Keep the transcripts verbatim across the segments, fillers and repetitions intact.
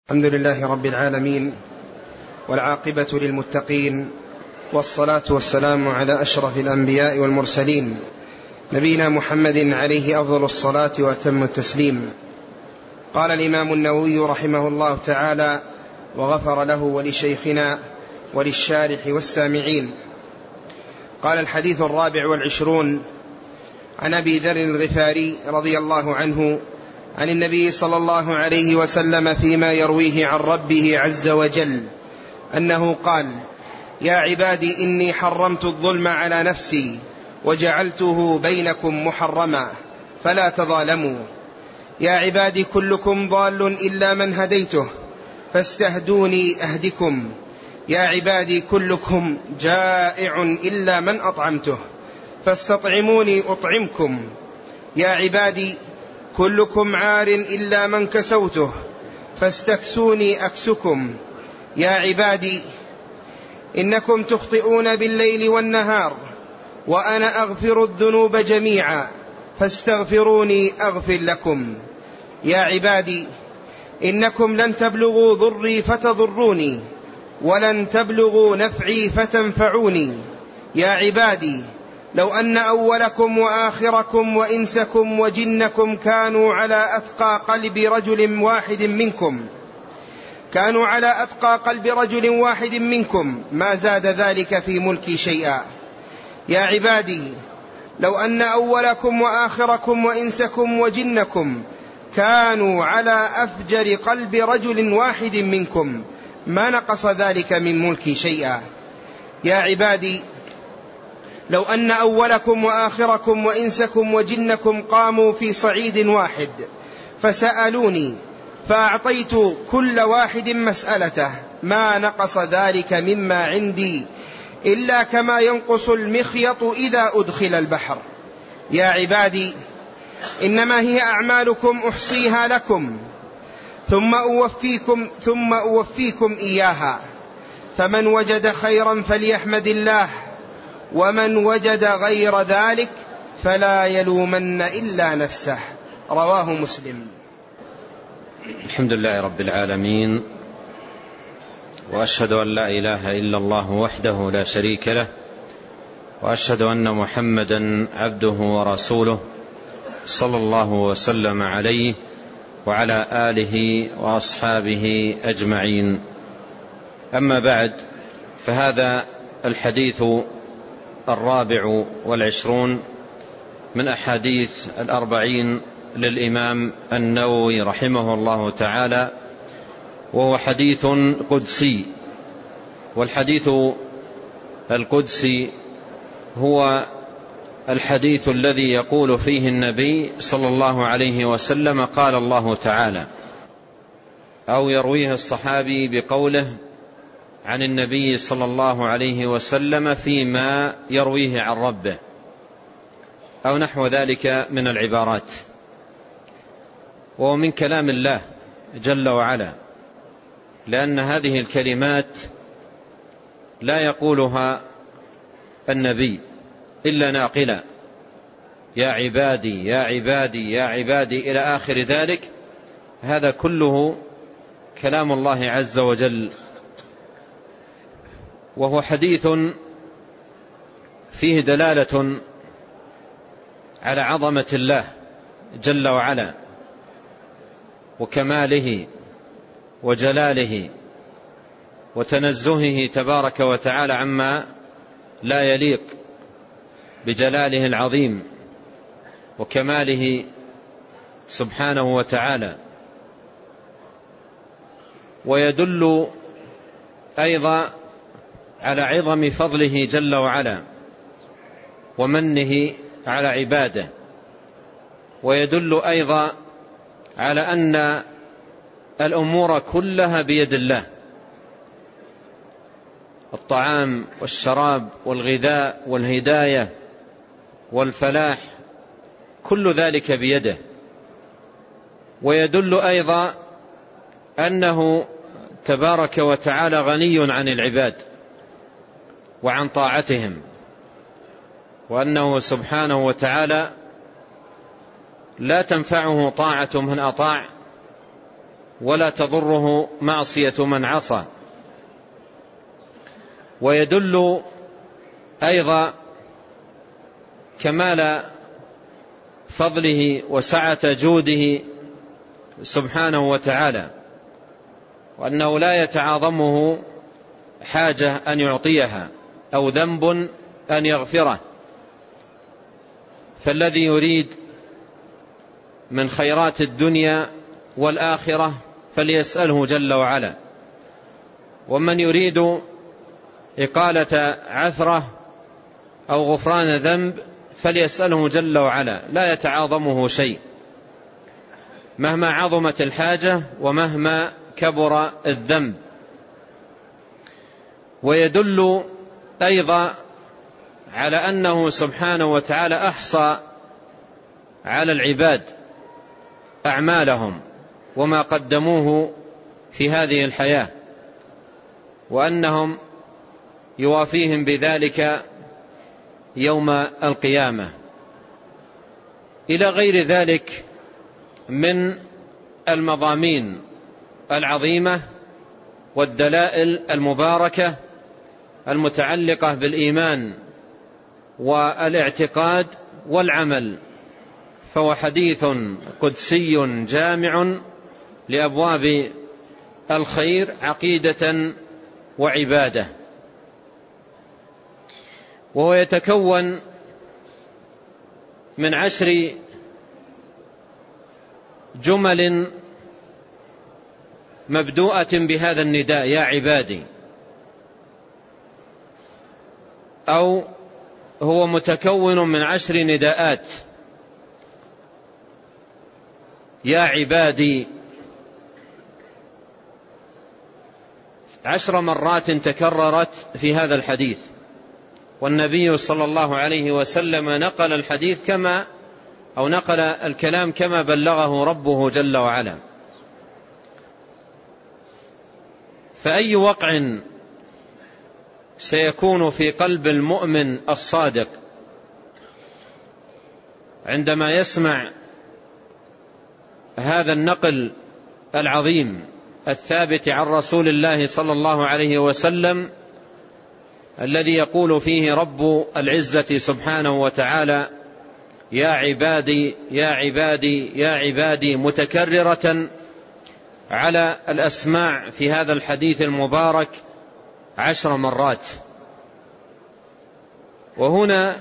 الحمد لله رب العالمين، والعاقبة للمتقين، والصلاة والسلام على أشرف الأنبياء والمرسلين، نبينا محمد عليه أفضل الصلاة وأتم التسليم. قال الإمام النووي رحمه الله تعالى وغفر له ولشيخنا وللشارح والسامعين. قال: الحديث الرابع والعشرون عن أبي ذر الغفاري رضي الله عنه عن النبي صلى الله عليه وسلم فيما يرويه عن ربه عز وجل أنه قال: يا عبادي إني حرمت الظلم على نفسي وجعلته بينكم محرما فلا تظالموا. يا عبادي كلكم ضال إلا من هديته فاستهدوني أهدكم. يا عبادي كلكم جائع إلا من أطعمته فاستطعموني أطعمكم. يا عبادي كلكم عار إلا من كسوته فاستكسوني أكسكم. يا عبادي إنكم تخطئون بالليل والنهار وأنا أغفر الذنوب جميعا فاستغفروني أغفر لكم. يا عبادي إنكم لن تبلغوا ضري فتضروني ولن تبلغوا نفعي فتنفعوني. يا عبادي لو أن أولكم وآخركم وإنسكم وجنكم كانوا على أتقى قلب رجل واحد منكم كانوا على أتقى قلب رجل واحد منكم ما زاد ذلك في ملكي شيئا. يا عبادي لو أن أولكم وآخركم وإنسكم وجنكم كانوا على أفجر قلب رجل واحد منكم ما نقص ذلك من ملكي شيئا. يا عبادي لو أن أولكم وآخركم وإنسكم وجنكم قاموا في صعيد واحد فسألوني فأعطيت كل واحد مسألته ما نقص ذلك مما عندي إلا كما ينقص المخيط إذا أدخل البحر. يا عبادي إنما هي أعمالكم أحصيها لكم ثم أوفيكم, ثم أوفيكم إياها، فمن وجد خيرا فليحمد الله ومن وجد غير ذلك فلا يلومن إلا نفسه. رواه مسلم. الحمد لله رب العالمين، وأشهد أن لا إله إلا الله وحده لا شريك له، وأشهد أن محمدا عبده ورسوله صلى الله وسلم عليه وعلى آله وأصحابه أجمعين. أما بعد، فهذا الحديث الرابع والعشرون من أحاديث الأربعين للإمام النووي رحمه الله تعالى، وهو حديث قدسي. والحديث القدسي هو الحديث الذي يقول فيه النبي صلى الله عليه وسلم قال الله تعالى، أو يرويه الصحابي بقوله عن النبي صلى الله عليه وسلم فيما يرويه عن ربه، أو نحو ذلك من العبارات. وهو من كلام الله جل وعلا، لأن هذه الكلمات لا يقولها النبي إلا ناقلا: يا عبادي يا عبادي يا عبادي إلى آخر ذلك. هذا كله كلام الله عز وجل، وهو حديث فيه دلالة على عظمة الله جل وعلا وكماله وجلاله وتنزهه تبارك وتعالى عما لا يليق بجلاله العظيم وكماله سبحانه وتعالى. ويدل أيضا على عظم فضله جل وعلا ومنه على عباده. ويدل أيضا على أن الأمور كلها بيد الله، الطعام والشراب والغذاء والهداية والفلاح كل ذلك بيده. ويدل أيضا أنه تبارك وتعالى غني عن العباد وعن طاعتهم، وأنه سبحانه وتعالى لا تنفعه طاعة من أطاع ولا تضره معصية من عصى. ويدل أيضا كمال فضله وسعة جوده سبحانه وتعالى، وأنه لا يتعاظمه حاجة أن يعطيها أو ذنب أن يغفره. فالذي يريد من خيرات الدنيا والآخرة فليسأله جل وعلا، ومن يريد إقالة عثرة أو غفران ذنب فليسأله جل وعلا، لا يتعاظمه شيء مهما عظمت الحاجة ومهما كبر الذنب. ويدل أيضا على أنه سبحانه وتعالى أحصى على العباد أعمالهم وما قدموه في هذه الحياة، وأنهم يوافيهم بذلك يوم القيامة، إلى غير ذلك من المضامين العظيمة والدلائل المباركة المتعلقة بالإيمان والاعتقاد والعمل. فهو حديث قدسي جامع لأبواب الخير عقيدة وعبادة، وهو يتكون من عشر جمل مبدوءة بهذا النداء يا عبادي، أو هو متكون من عشر نداءات يا عبادي، عشر مرات تكررت في هذا الحديث، والنبي صلى الله عليه وسلم نقل الحديث كما أو نقل الكلام كما بلغه ربه جل وعلا. فأي وقع سيكون في قلب المؤمن الصادق عندما يسمع هذا النقل العظيم الثابت عن رسول الله صلى الله عليه وسلم، الذي يقول فيه رب العزة سبحانه وتعالى يا عبادي يا عبادي يا عبادي، متكررة على الأسماع في هذا الحديث المبارك عشر مرات. وهنا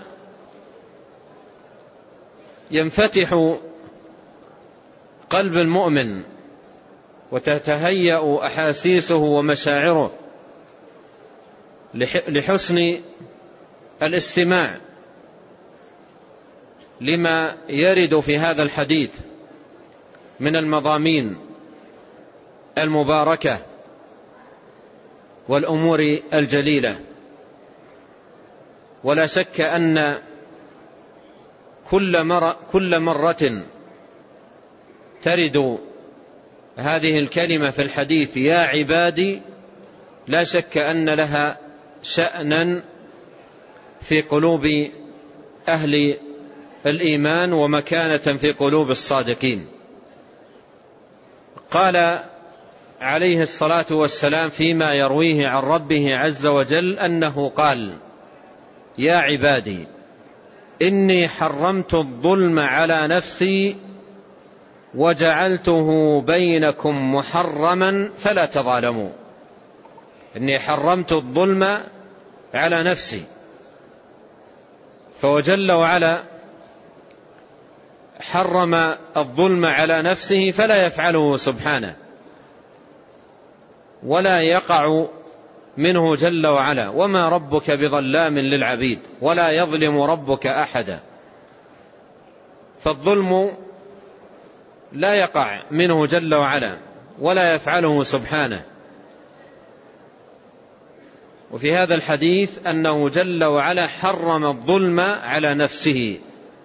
ينفتح قلب المؤمن وتتهيأ أحاسيسه ومشاعره لحسن الاستماع لما يرد في هذا الحديث من المضامين المباركة والأمور الجليلة. ولا شك أن كل مرة, كل مرة ترد هذه الكلمة في الحديث يا عبادي لا شك أن لها شأنا في قلوب أهل الإيمان ومكانة في قلوب الصادقين. قال عليه الصلاة والسلام فيما يرويه عن ربه عز وجل أنه قال يا عبادي إني حرمت الظلم على نفسي وجعلته بينكم محرما فلا تظالموا. إني حرمت الظلم على نفسي، فهو جل وعلا حرم الظلم على نفسه فلا يفعله سبحانه ولا يقع منه جل وعلا، وما ربك بظلام للعبيد ولا يظلم ربك أحدا. فالظلم لا يقع منه جل وعلا ولا يفعله سبحانه. وفي هذا الحديث أنه جل وعلا حرم الظلم على نفسه،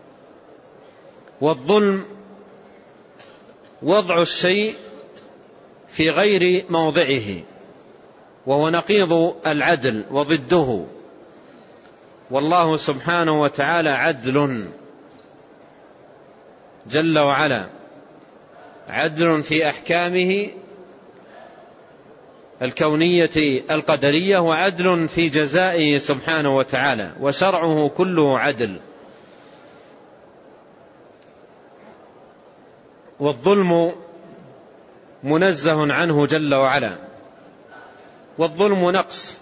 والظلم وضع الشيء في غير موضعه، وهو نقيض العدل وضده، والله سبحانه وتعالى عدل جل وعلا، عدل في أحكامه الكونية القدرية، وعدل في جزائه سبحانه وتعالى، وشرعه كله عدل. والظلم منزه عنه جل وعلا، والظلم نقص،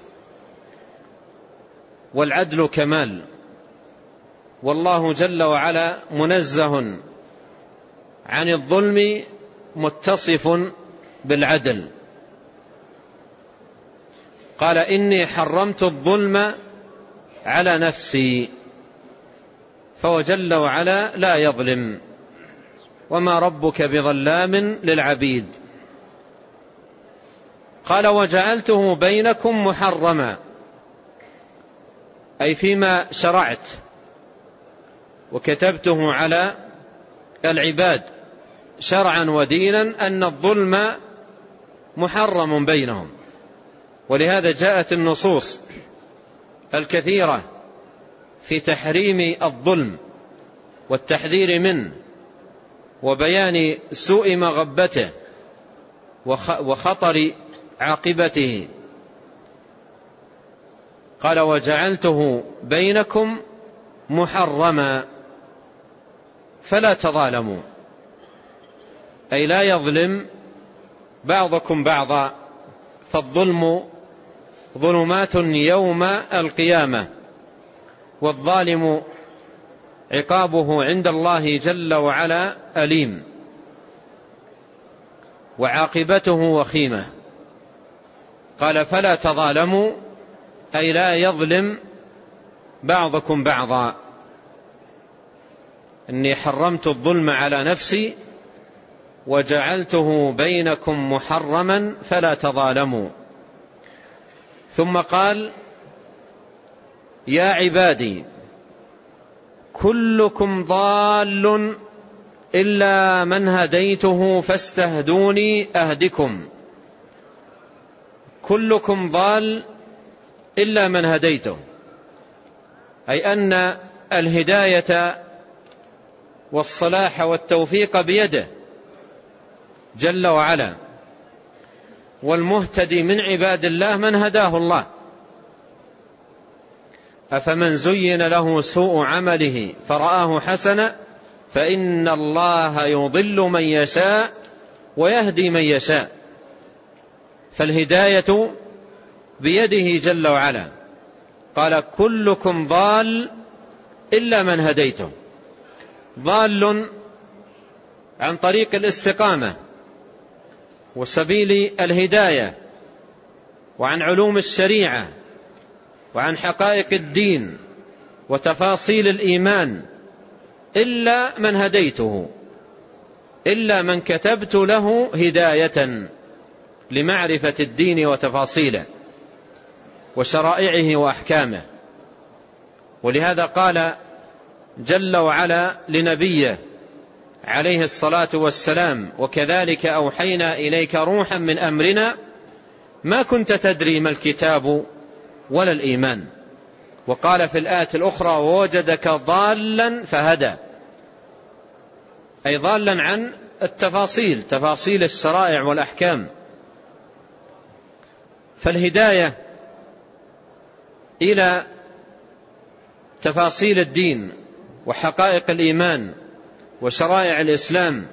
والعدل كمال. والله جل وعلا منزه عن الظلم متصف بالعدل. قال إني حرمت الظلم على نفسي، فهو جل وعلا لا يظلم، وما ربك بظلام للعبيد. قال وجعلته بينكم محرما، أي فيما شرعت وكتبته على العباد شرعا ودينا أن الظلم محرم بينهم. ولهذا جاءت النصوص الكثيرة في تحريم الظلم والتحذير منه وبيان سوء مغبته وخطر عاقبته. قال وجعلته بينكم محرما فلا تظالموا، أي لا يظلم بعضكم بعضا، فالظلم ظلمات يوم القيامة، والظالم عقابه عند الله جل وعلا أليم، وعاقبته وخيمة. قال فلا تظالموا، أي لا يظلم بعضكم بعضا. إني حرمت الظلم على نفسي وجعلته بينكم محرما فلا تظالموا. ثم قال يا عبادي كلكم ضال إلا من هديته فاستهدوني أهدكم. كلكم ضال إلا من هديته، أي أن الهداية والصلاح والتوفيق بيده جل وعلا، والمهتدي من عباد الله من هداه الله. أفمن زين له سوء عمله فرآه حسنا فإن الله يضل من يشاء ويهدي من يشاء. فالهداية بيده جل وعلا. قال كلكم ضال إلا من هديته. ضال عن طريق الاستقامة وسبيل الهداية، وعن علوم الشريعة، وعن حقائق الدين وتفاصيل الإيمان، إلا من هديته، إلا من كتبت له هداية لمعرفة الدين وتفاصيله وشرائعه وأحكامه. ولهذا قال جل وعلا لنبيه عليه الصلاة والسلام وكذلك أوحينا إليك روحا من أمرنا ما كنت تدري ما الكتاب ولا الإيمان. وقال في الآية الأخرى ووجدك ضالا فهدى، أي ضالا عن التفاصيل، تفاصيل الشرائع والأحكام. فالهداية إلى تفاصيل الدين وحقائق الإيمان وشرائع الإسلام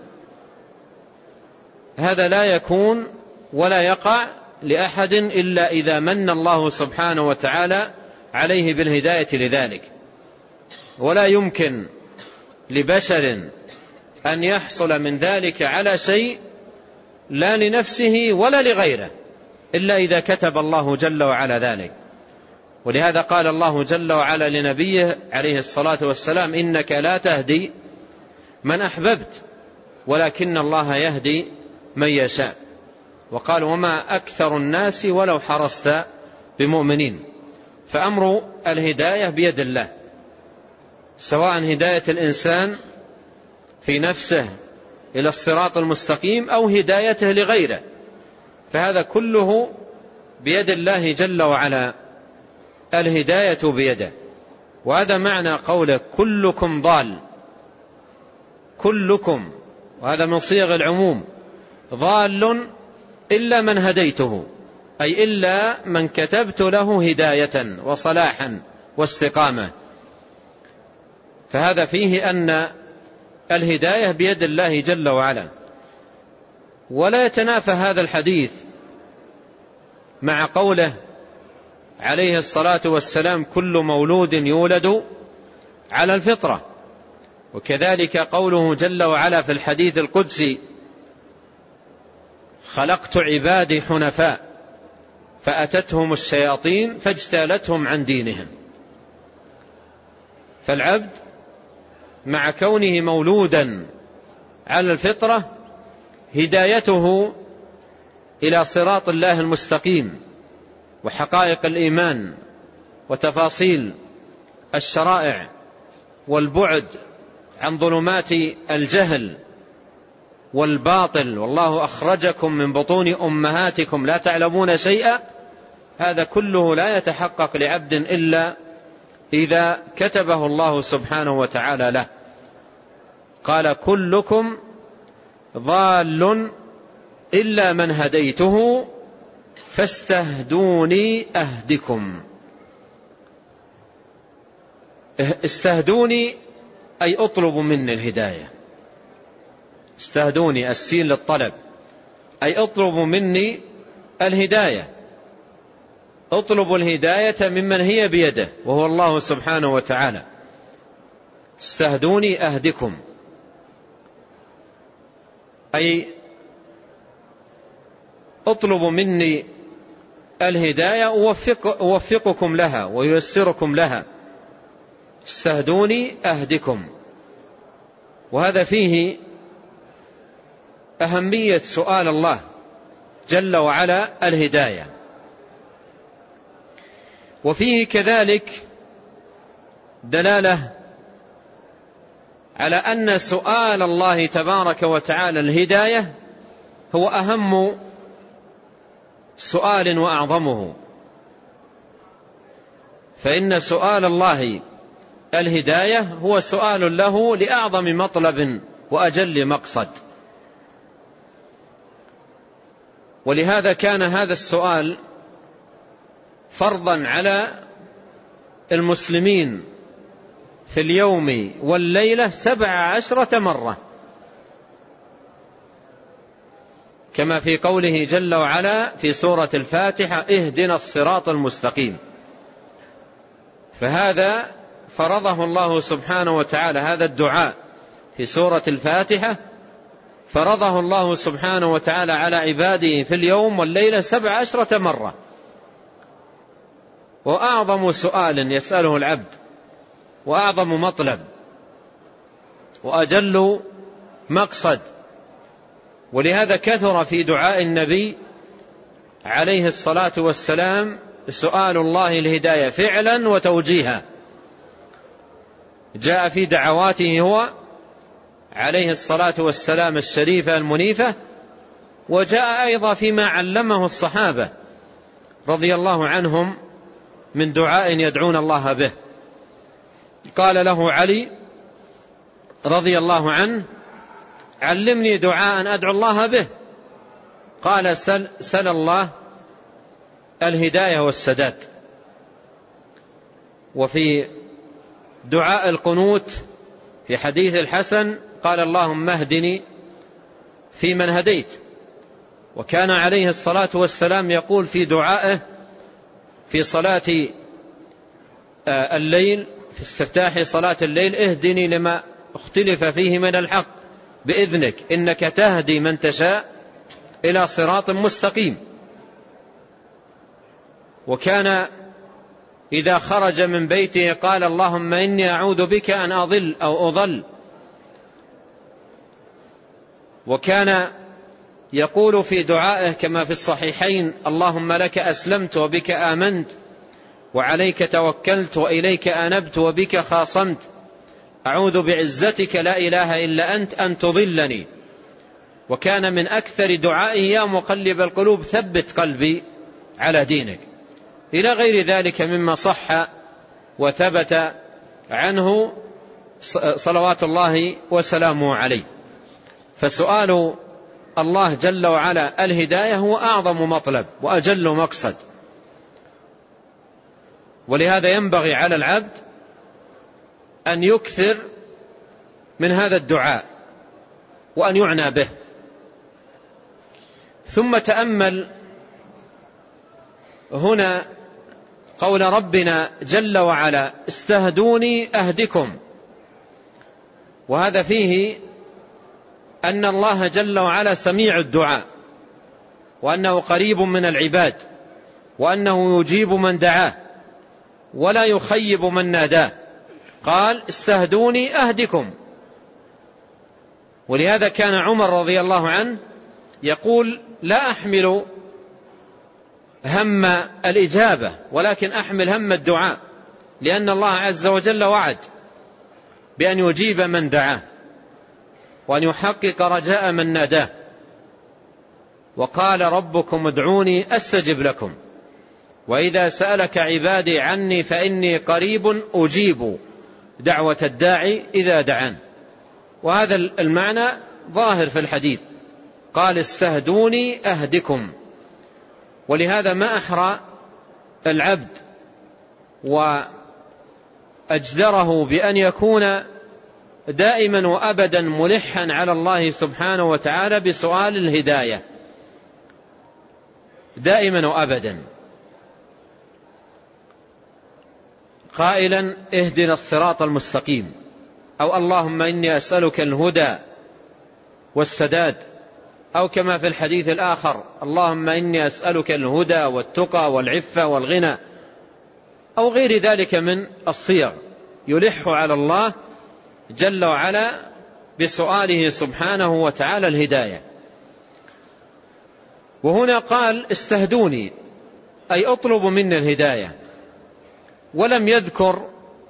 هذا لا يكون ولا يقع لأحد إلا إذا من الله سبحانه وتعالى عليه بالهداية لذلك. ولا يمكن لبشر أن يحصل من ذلك على شيء لا لنفسه ولا لغيره إلا إذا كتب الله جل وعلا ذلك. ولهذا قال الله جل وعلا لنبيه عليه الصلاة والسلام إنك لا تهدي من أحببت ولكن الله يهدي من يشاء. وقال وما أكثر الناس ولو حرصت بمؤمنين. فأمر الهداية بيد الله، سواء هداية الإنسان في نفسه إلى الصراط المستقيم أو هدايته لغيره، فهذا كله بيد الله جل وعلا، الهداية بيده. وهذا معنى قوله كلكم ضال، كلكم، وهذا من صيغ العموم، ضال إلا من هديته، أي إلا من كتبت له هداية وصلاحا واستقامة. فهذا فيه أن الهداية بيد الله جل وعلا. ولا يتنافى هذا الحديث مع قوله عليه الصلاة والسلام: كل مولود يولد على الفطرة. وكذلك قوله جل وعلا في الحديث القدسي: خلقت عبادي حنفاء فأتتهم الشياطين فاجتالتهم عن دينهم. فالعبد مع كونه مولودا على الفطرة هدايته إلى صراط الله المستقيم وحقائق الإيمان وتفاصيل الشرائع والبعد عن ظلمات الجهل والباطل، والله أخرجكم من بطون أمهاتكم لا تعلمون شيئا، هذا كله لا يتحقق لعبد إلا إذا كتبه الله سبحانه وتعالى له. قال: كلكم ضال إلا من هديته فاستهدوني أهدكم. استهدوني أي اطلبوا مني الهداية. استهدوني السين للطلب، أي اطلبوا مني الهداية. اطلبوا الهداية ممن هي بيده وهو الله سبحانه وتعالى. استهدوني أهدكم أي اطلبوا مني الهداية أوفق أوفقكم لها وييسركم لها. استهدوني أهدكم. وهذا فيه أهمية سؤال الله جل وعلا الهداية. وفيه كذلك دلالة على أن سؤال الله تبارك وتعالى الهداية هو أهم سؤال وأعظمه. فإن سؤال الله الهداية هو سؤال له لأعظم مطلب وأجل مقصد. ولهذا كان هذا السؤال فرضا على المسلمين في اليوم والليلة سبع عشرة مرة، كما في قوله جل وعلا في سورة الفاتحة: اهدنا الصراط المستقيم. فهذا فرضه الله سبحانه وتعالى، هذا الدعاء في سورة الفاتحة فرضه الله سبحانه وتعالى على عباده في اليوم والليلة سبع عشرة مرة. وأعظم سؤال يسأله العبد وأعظم مطلب وأجل مقصد. ولهذا كثر في دعاء النبي عليه الصلاة والسلام سؤال الله الهداية فعلا وتوجيها. جاء في دعواته هو عليه الصلاة والسلام الشريفة المنيفة، وجاء أيضا فيما علمه الصحابة رضي الله عنهم من دعاء يدعون الله به. قال له علي رضي الله عنه: علمني دعاء أدعو الله به. قال: سل, سل الله الهداية والسداد. وفي دعاء القنوت في حديث الحسن قال: اللهم اهدني فيمن هديت. وكان عليه الصلاة والسلام يقول في دعائه في صلاة الليل في استفتاح صلاة الليل: اهدني لما اختلف فيه من الحق بإذنك إنك تهدي من تشاء إلى صراط مستقيم. وكان إذا خرج من بيته قال: اللهم إني أعوذ بك أن أضل أو أضل. وكان يقول في دعائه كما في الصحيحين: اللهم لك أسلمت وبك آمنت وعليك توكلت وإليك أنبت وبك خاصمت، أعوذ بعزتك لا إله إلا أنت أن تضلني. وكان من أكثر دعائه: يا مقلب القلوب ثبت قلبي على دينك، إلى غير ذلك مما صح وثبت عنه صلوات الله وسلامه عليه. فسؤال الله جل وعلا الهداية هو أعظم مطلب وأجل مقصد، ولهذا ينبغي على العبد أن يكثر من هذا الدعاء وأن يعنى به. ثم تأمل هنا قول ربنا جل وعلا استهدوني أهدكم، وهذا فيه أن الله جل وعلا سميع الدعاء، وأنه قريب من العباد، وأنه يجيب من دعاه ولا يخيب من ناداه. قال استهدوني أهدكم. ولهذا كان عمر رضي الله عنه يقول لا أحمل هم الإجابة ولكن أحمل هم الدعاء، لأن الله عز وجل وعد بأن يجيب من دعاه وأن يحقق رجاء من ناداه. وقال ربكم ادعوني أستجب لكم وإذا سألك عبادي عني فإني قريب أجيب دعوة الداعي إذا دعان. وهذا المعنى ظاهر في الحديث، قال استهدوني أهدكم. ولهذا ما أحرى العبد وأجدره بأن يكون دائما وأبدا ملحا على الله سبحانه وتعالى بسؤال الهداية دائما وأبدا، قائلا اهدنا الصراط المستقيم، أو اللهم إني أسألك الهدى والسداد، أو كما في الحديث الآخر اللهم إني أسألك الهدى والتقى والعفة والغنى، أو غير ذلك من الصيغ يلح على الله جل وعلا بسؤاله سبحانه وتعالى الهداية. وهنا قال استهدوني أي أطلب مني الهداية، ولم يذكر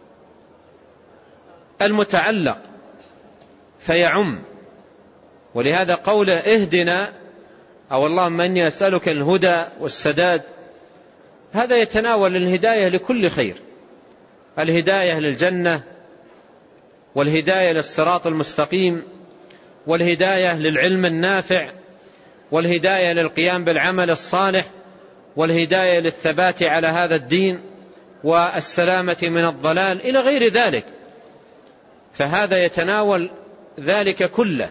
المتعلق فيعم. ولهذا قول اهدنا أو اللهم إني أسألك الهدى والسداد هذا يتناول الهداية لكل خير، الهداية للجنة والهداية للصراط المستقيم والهداية للعلم النافع والهداية للقيام بالعمل الصالح والهداية للثبات على هذا الدين والسلامة من الضلال إلى غير ذلك، فهذا يتناول ذلك كله.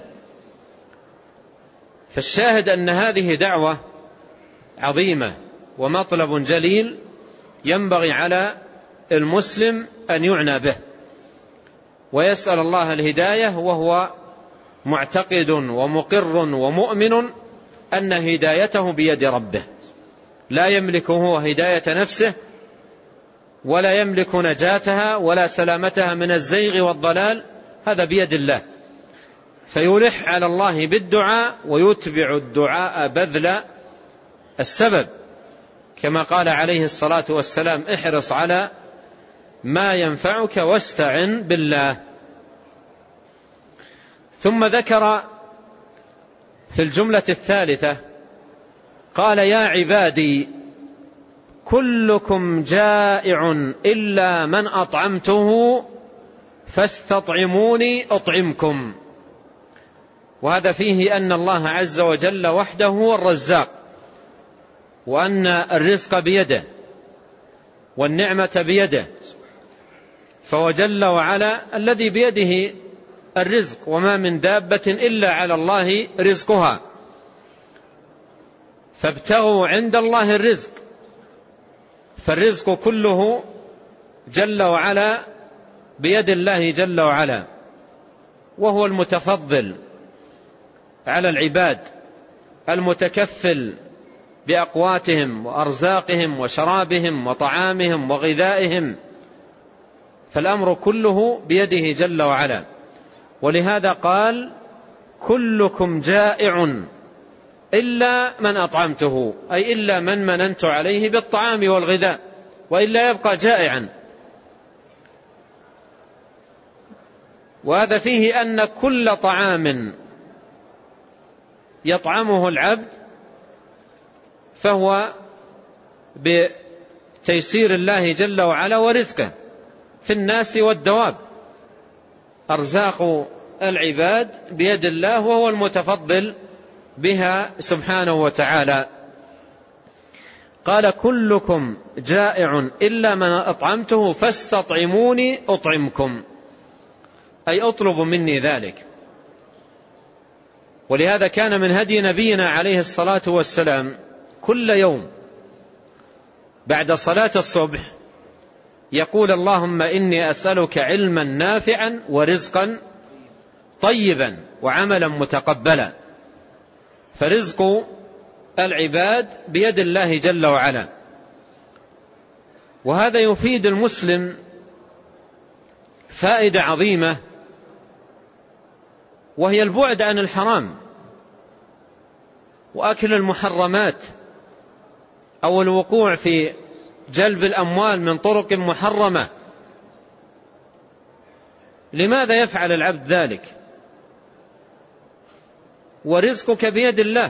فالشاهد أن هذه دعوة عظيمة ومطلب جليل ينبغي على المسلم أن يعنى به ويسأل الله الهداية، وهو معتقد ومقر ومؤمن أن هدايته بيد ربه، لا يملك هو هداية نفسه ولا يملك نجاتها ولا سلامتها من الزيغ والضلال، هذا بيد الله. فيلح على الله بالدعاء ويتبع الدعاء بذل السبب، كما قال عليه الصلاة والسلام احرص على ما ينفعك واستعن بالله. ثم ذكر في الجملة الثالثة قال يا عبادي كلكم جائع إلا من أطعمته فاستطعموني أطعمكم. وهذا فيه أن الله عز وجل وحده هو الرزاق، وأن الرزق بيده والنعمة بيده، فهو جل وعلا الذي بيده الرزق، وما من دابة إلا على الله رزقها، فابتغوا عند الله الرزق، فالرزق كله جل وعلا بيد الله جل وعلا، وهو المتفضل على العباد المتكفل بأقواتهم وأرزاقهم وشرابهم وطعامهم وغذائهم، فالأمر كله بيده جل وعلا. ولهذا قال كلكم جائع إلا من أطعمته، أي إلا من مننت عليه بالطعام والغذاء، وإلا يبقى جائعا. وهذا فيه أن كل طعام يطعمه العبد فهو بتيسير الله جل وعلا ورزقه في الناس والدواب، أرزاق العباد بيد الله، وهو المتفضل بها سبحانه وتعالى. قال كلكم جائع إلا من أطعمته فاستطعموني أطعمكم، أي أطلبوا مني ذلك. ولهذا كان من هدي نبينا عليه الصلاة والسلام كل يوم بعد صلاة الصبح يقول اللهم إني أسألك علما نافعا ورزقا طيبا وعملا متقبلا. فرزق العباد بيد الله جل وعلا، وهذا يفيد المسلم فائدة عظيمة، وهي البعد عن الحرام وأكل المحرمات أو الوقوع في جلب الأموال من طرق محرمة. لماذا يفعل العبد ذلك؟ ورزقك بيد الله،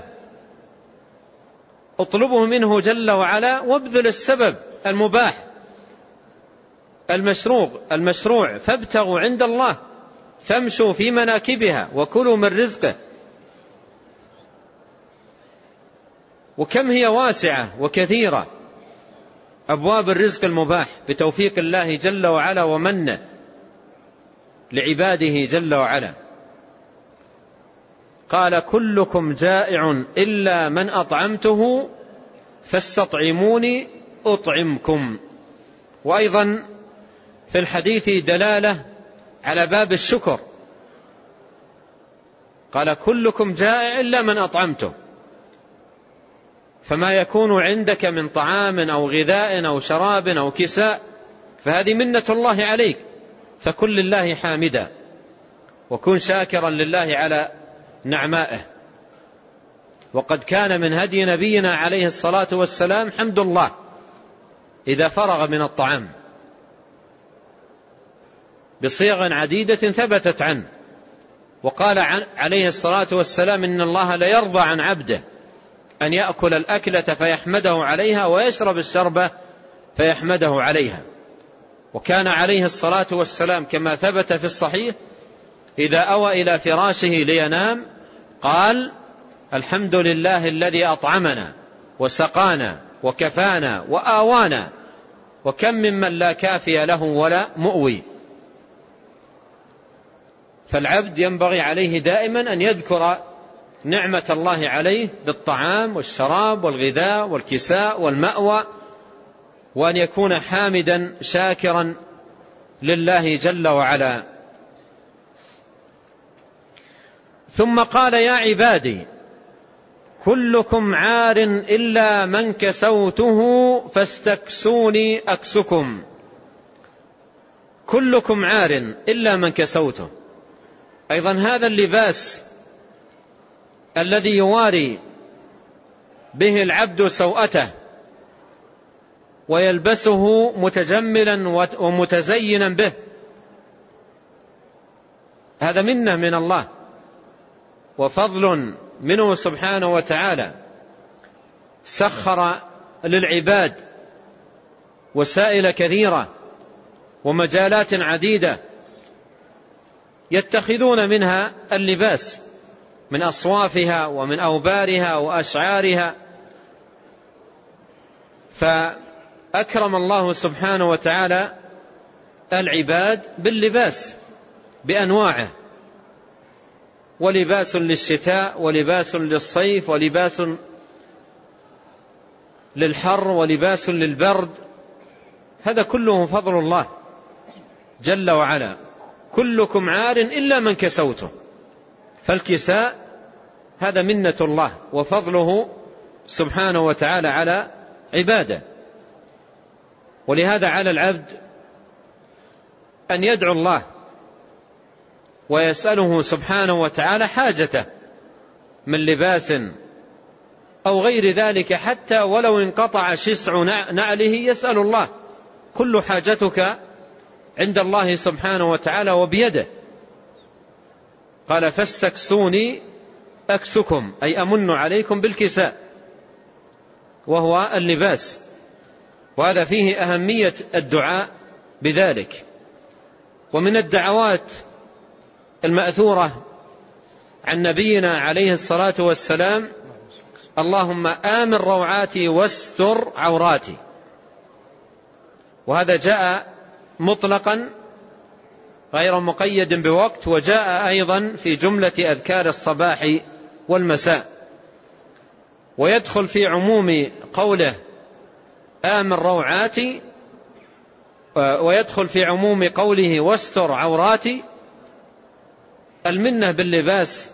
اطلبه منه جل وعلا وابذل السبب المباح المشروع المشروع فابتغوا عند الله فامشوا في مناكبها وكلوا من رزقه. وكم هي واسعة وكثيرة أبواب الرزق المباح بتوفيق الله جل وعلا ومنه لعباده جل وعلا. قال كلكم جائع إلا من أطعمته فاستطعموني أطعمكم. وأيضا في الحديث دلالة على باب الشكر، قال كلكم جائع إلا من أطعمته، فما يكون عندك من طعام أو غذاء أو شراب أو كساء فهذه منة الله عليك، فكن لله حامدا وكن شاكرا لله على نعمائه. وقد كان من هدي نبينا عليه الصلاة والسلام حمد الله إذا فرغ من الطعام بصيغ عديدة ثبتت عنه. وقال عليه الصلاة والسلام إن الله لا يرضى عن عبده أن يأكل الأكلة فيحمده عليها ويشرب الشربة فيحمده عليها. وكان عليه الصلاة والسلام كما ثبت في الصحيح إذا أوى إلى فراشه لينام قال الحمد لله الذي أطعمنا وسقانا وكفانا وآوانا، وكم ممن لا كافي له ولا مؤوي. فالعبد ينبغي عليه دائما أن يذكر نعمة الله عليه بالطعام والشراب والغذاء والكساء والمأوى، وأن يكون حامدا شاكرا لله جل وعلا. ثم قال يا عبادي كلكم عار إلا من كسوته فاستكسوني أكسكم. كلكم عار إلا من كسوته، أيضا هذا اللباس الذي يواري به العبد سوءته ويلبسه متجملا ومتزينا به، هذا منة من الله وفضل منه سبحانه وتعالى. سخر للعباد وسائل كثيرة ومجالات عديدة يتخذون منها اللباس من أصوافها ومن أوبارها وأشعارها. فأكرم الله سبحانه وتعالى العباد باللباس بأنواعه، ولباس للشتاء ولباس للصيف ولباس للحر ولباس للبرد، هذا كله فضل الله جل وعلا. كلكم عار إلا من كسوته، فالكساء هذا منة الله وفضله سبحانه وتعالى على عباده. ولهذا على العبد أن يدعو الله ويسأله سبحانه وتعالى حاجته من لباس أو غير ذلك، حتى ولو انقطع شسع نعله يسأل الله. كل حاجتك عند الله سبحانه وتعالى وبيده. قال فاستكسوني أكسكم، أي أمن عليكم بالكساء وهو اللباس. وهذا فيه أهمية الدعاء بذلك. ومن الدعوات المأثورة عن نبينا عليه الصلاة والسلام: اللهم آمن روعاتي واستر عوراتي. وهذا جاء مطلقا غير مقيد بوقت، وجاء أيضا في جملة أذكار الصباح والمساء، ويدخل في عموم قوله آمن روعاتي، ويدخل في عموم قوله واستر عوراتي المنة باللباس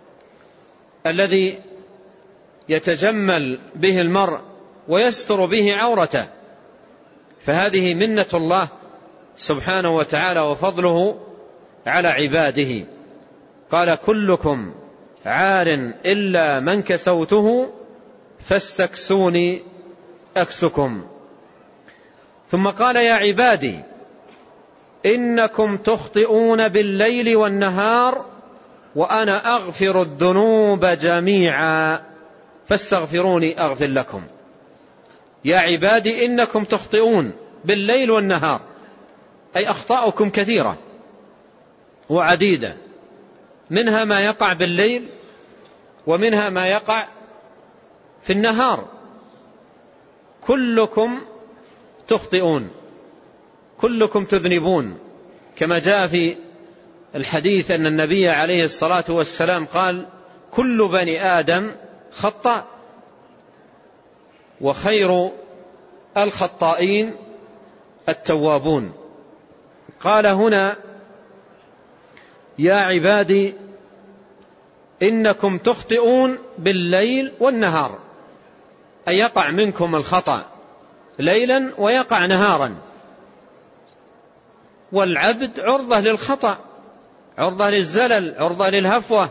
الذي يتجمل به المرء ويستر به عورته، فهذه منة الله سبحانه وتعالى وفضله على عباده. قال: كلكم عار إلا من كسوته فاستكسوني أكسكم. ثم قال: يا عبادي إنكم تخطئون بالليل والنهار وأنا أغفر الذنوب جميعا فاستغفروني أغفر لكم. يا عبادي إنكم تخطئون بالليل والنهار، أي أخطاؤكم كثيرة وعديدة، منها ما يقع بالليل ومنها ما يقع في النهار. كلكم تخطئون، كلكم تذنبون، كما جاء في الحديث أن النبي عليه الصلاة والسلام قال: كل بني آدم خطاء وخير الخطائين التوابون. قال هنا: يا عبادي إنكم تخطئون بالليل والنهار، أي يقع منكم الخطأ ليلا ويقع نهارا، والعبد عرضة للخطأ، عرضة للزلل، عرضة للهفوة،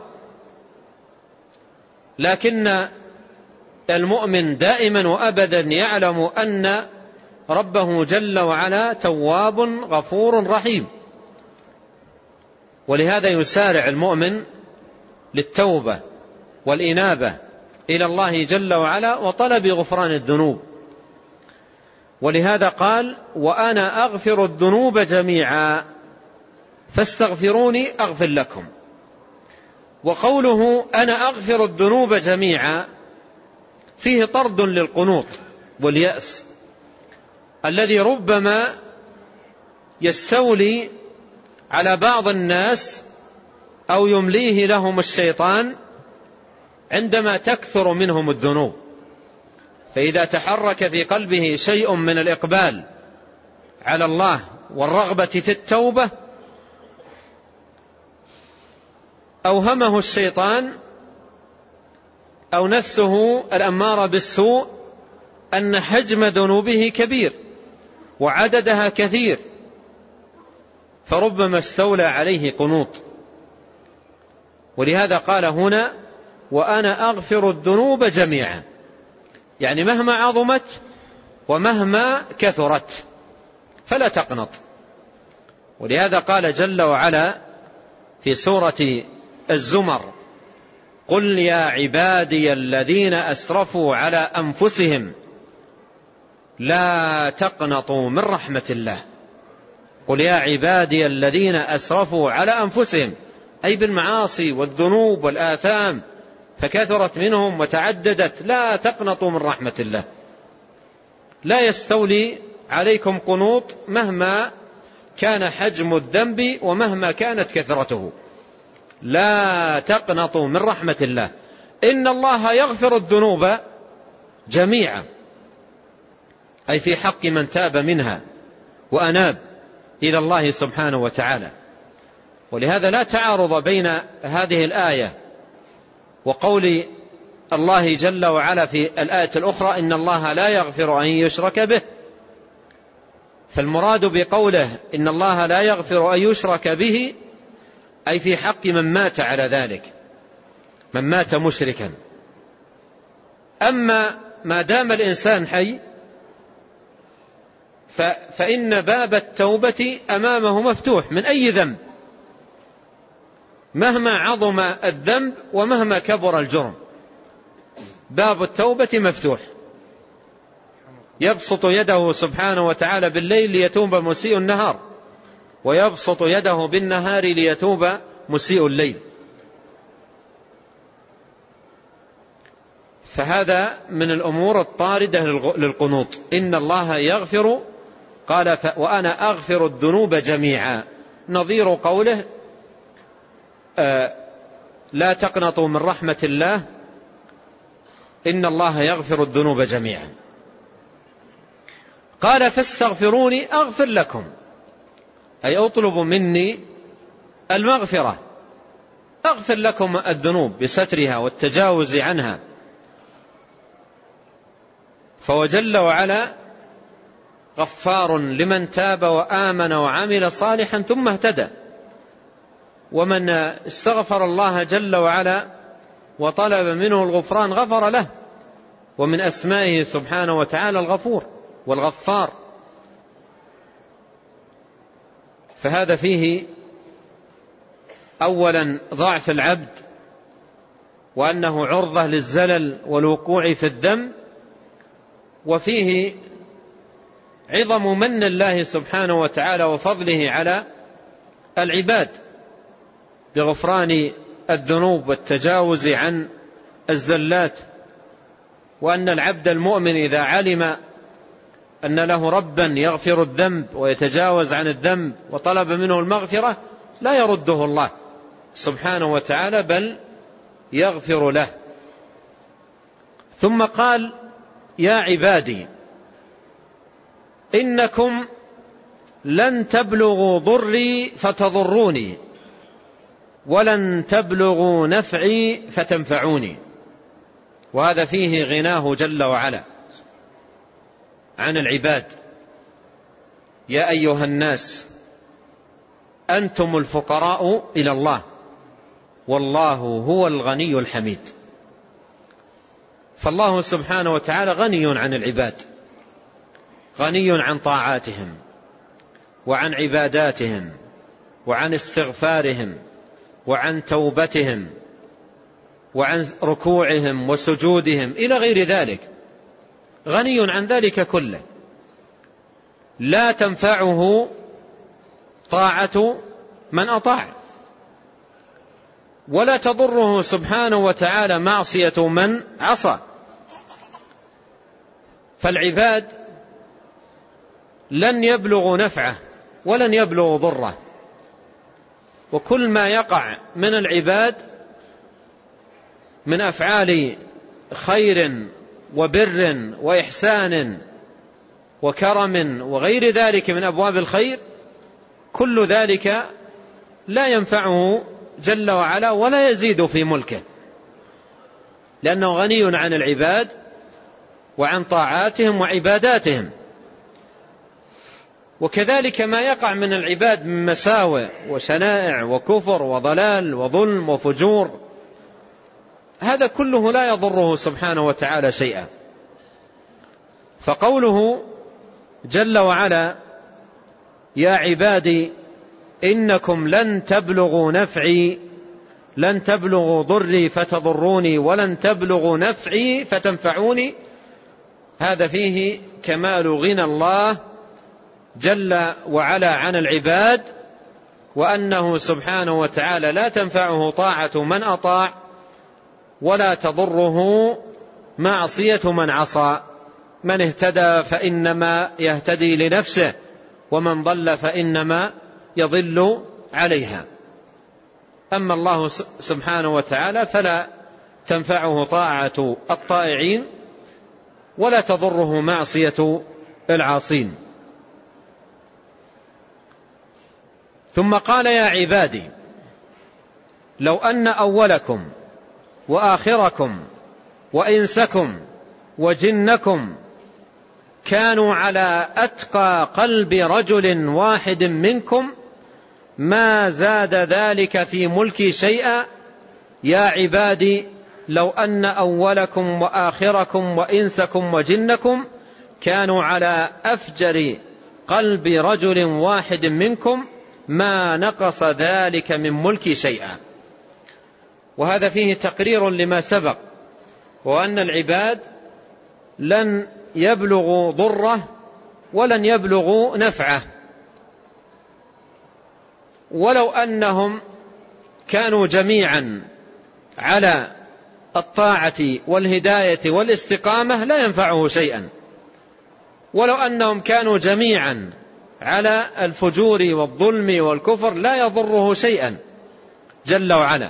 لكن المؤمن دائما وأبدا يعلم أن ربه جل وعلا تواب غفور رحيم، ولهذا يسارع المؤمن للتوبة والإنابة إلى الله جل وعلا وطلب غفران الذنوب. ولهذا قال: وأنا أغفر الذنوب جميعا فاستغفروني أغفر لكم. وقوله أنا أغفر الذنوب جميعا فيه طرد للقنوط واليأس الذي ربما يستولي على بعض الناس أو يمليه لهم الشيطان عندما تكثر منهم الذنوب، فإذا تحرك في قلبه شيء من الإقبال على الله والرغبة في التوبة أوهمه الشيطان أو نفسه الأمارة بالسوء أن حجم ذنوبه كبير وعددها كثير، فربما استولى عليه قنوط. ولهذا قال هنا: وأنا أغفر الذنوب جميعا، يعني مهما عظمت ومهما كثرت فلا تقنط. ولهذا قال جل وعلا في سورة الزمر: قل يا عبادي الذين أسرفوا على أنفسهم لا تقنطوا من رحمة الله. قل يا عبادي الذين أسرفوا على أنفسهم، أي بالمعاصي والذنوب والآثام فكثرت منهم وتعددت، لا تقنطوا من رحمة الله. لا يستولي عليكم قنوط مهما كان حجم الذنب ومهما كانت كثرته. لا تقنطوا من رحمة الله إن الله يغفر الذنوب جميعا، أي في حق من تاب منها وأناب إلى الله سبحانه وتعالى. ولهذا لا تعارض بين هذه الآية وقول الله جل وعلا في الآية الأخرى: إن الله لا يغفر أن يشرك به. فالمراد بقوله إن الله لا يغفر أن يشرك به أي في حق من مات على ذلك، من مات مشركا. أما ما دام الإنسان حي فإن باب التوبة أمامه مفتوح من أي ذنب، مهما عظم الذنب ومهما كبر الجرم، باب التوبة مفتوح. يبسط يده سبحانه وتعالى بالليل ليتوب مسيء النهار، ويبسط يده بالنهار ليتوب مسيء الليل. فهذا من الأمور الطاردة للقنوط. إن الله يغفر، قال وأنا أغفر الذنوب جميعا، نظير قوله آه لا تقنطوا من رحمة الله إن الله يغفر الذنوب جميعا. قال فاستغفروني أغفر لكم، أي أطلبوا مني المغفرة، أغفر لكم الذنوب بسترها والتجاوز عنها. فهو جل وعلا غفار لمن تاب وآمن وعمل صالحا ثم اهتدى. ومن استغفر الله جل وعلا وطلب منه الغفران غفر له. ومن أسمائه سبحانه وتعالى الغفور والغفار. فهذا فيه أولا ضعف العبد، وأنه عرضة للزلل والوقوع في الذنب، وفيه عظم من الله سبحانه وتعالى وفضله على العباد بغفران الذنوب والتجاوز عن الزلات. وأن العبد المؤمن إذا علم أن له ربا يغفر الذنب ويتجاوز عن الذنب وطلب منه المغفرة لا يرده الله سبحانه وتعالى، بل يغفر له. ثم قال يا عبادي إنكم لن تبلغوا ضري فتضروني ولن تبلغوا نفعي فتنفعوني. وهذا فيه غناه جل وعلا عن العباد. يا أيها الناس أنتم الفقراء إلى الله والله هو الغني الحميد. فالله سبحانه وتعالى غني عن العباد، غني عن طاعاتهم وعن عباداتهم وعن استغفارهم وعن توبتهم وعن ركوعهم وسجودهم إلى غير ذلك، غني عن ذلك كله. لا تنفعه طاعة من أطاع، ولا تضره سبحانه وتعالى معصية من عصى. فالعباد لن يبلغوا نفعه ولن يبلغوا ضره. وكل ما يقع من العباد من أفعال خير وبر وإحسان وكرم وغير ذلك من أبواب الخير، كل ذلك لا ينفعه جل وعلا ولا يزيد في ملكه، لأنه غني عن العباد وعن طاعاتهم وعباداتهم. وكذلك ما يقع من العباد من مساوئ وشنائع وكفر وضلال وظلم وفجور، هذا كله لا يضره سبحانه وتعالى شيئا. فقوله جل وعلا يا عبادي إنكم لن تبلغوا نفعي لن تبلغوا ضري فتضروني ولن تبلغوا نفعي فتنفعوني، هذا فيه كمال غنى الله جل وعلا عن العباد، وأنه سبحانه وتعالى لا تنفعه طاعة من أطاع ولا تضره معصية من عصى. من اهتدى فإنما يهتدي لنفسه ومن ضل فإنما يضل عليها. أما الله سبحانه وتعالى فلا تنفعه طاعة الطائعين ولا تضره معصية العاصين. ثم قال يا عبادي لو أن أولكم وآخركم وإنسكم وجنكم كانوا على أتقى قلب رجل واحد منكم ما زاد ذلك في ملكي شيئا. يا عبادي لو أن أولكم وآخركم وإنسكم وجنكم كانوا على أفجر قلب رجل واحد منكم ما نقص ذلك من ملكي شيئا. وهذا فيه تقرير لما سبق، وأن العباد لن يبلغوا ضره ولن يبلغوا نفعه، ولو أنهم كانوا جميعا على الطاعة والهداية والاستقامة لا ينفعه شيئا، ولو أنهم كانوا جميعا على الفجور والظلم والكفر لا يضره شيئا جل وعلا.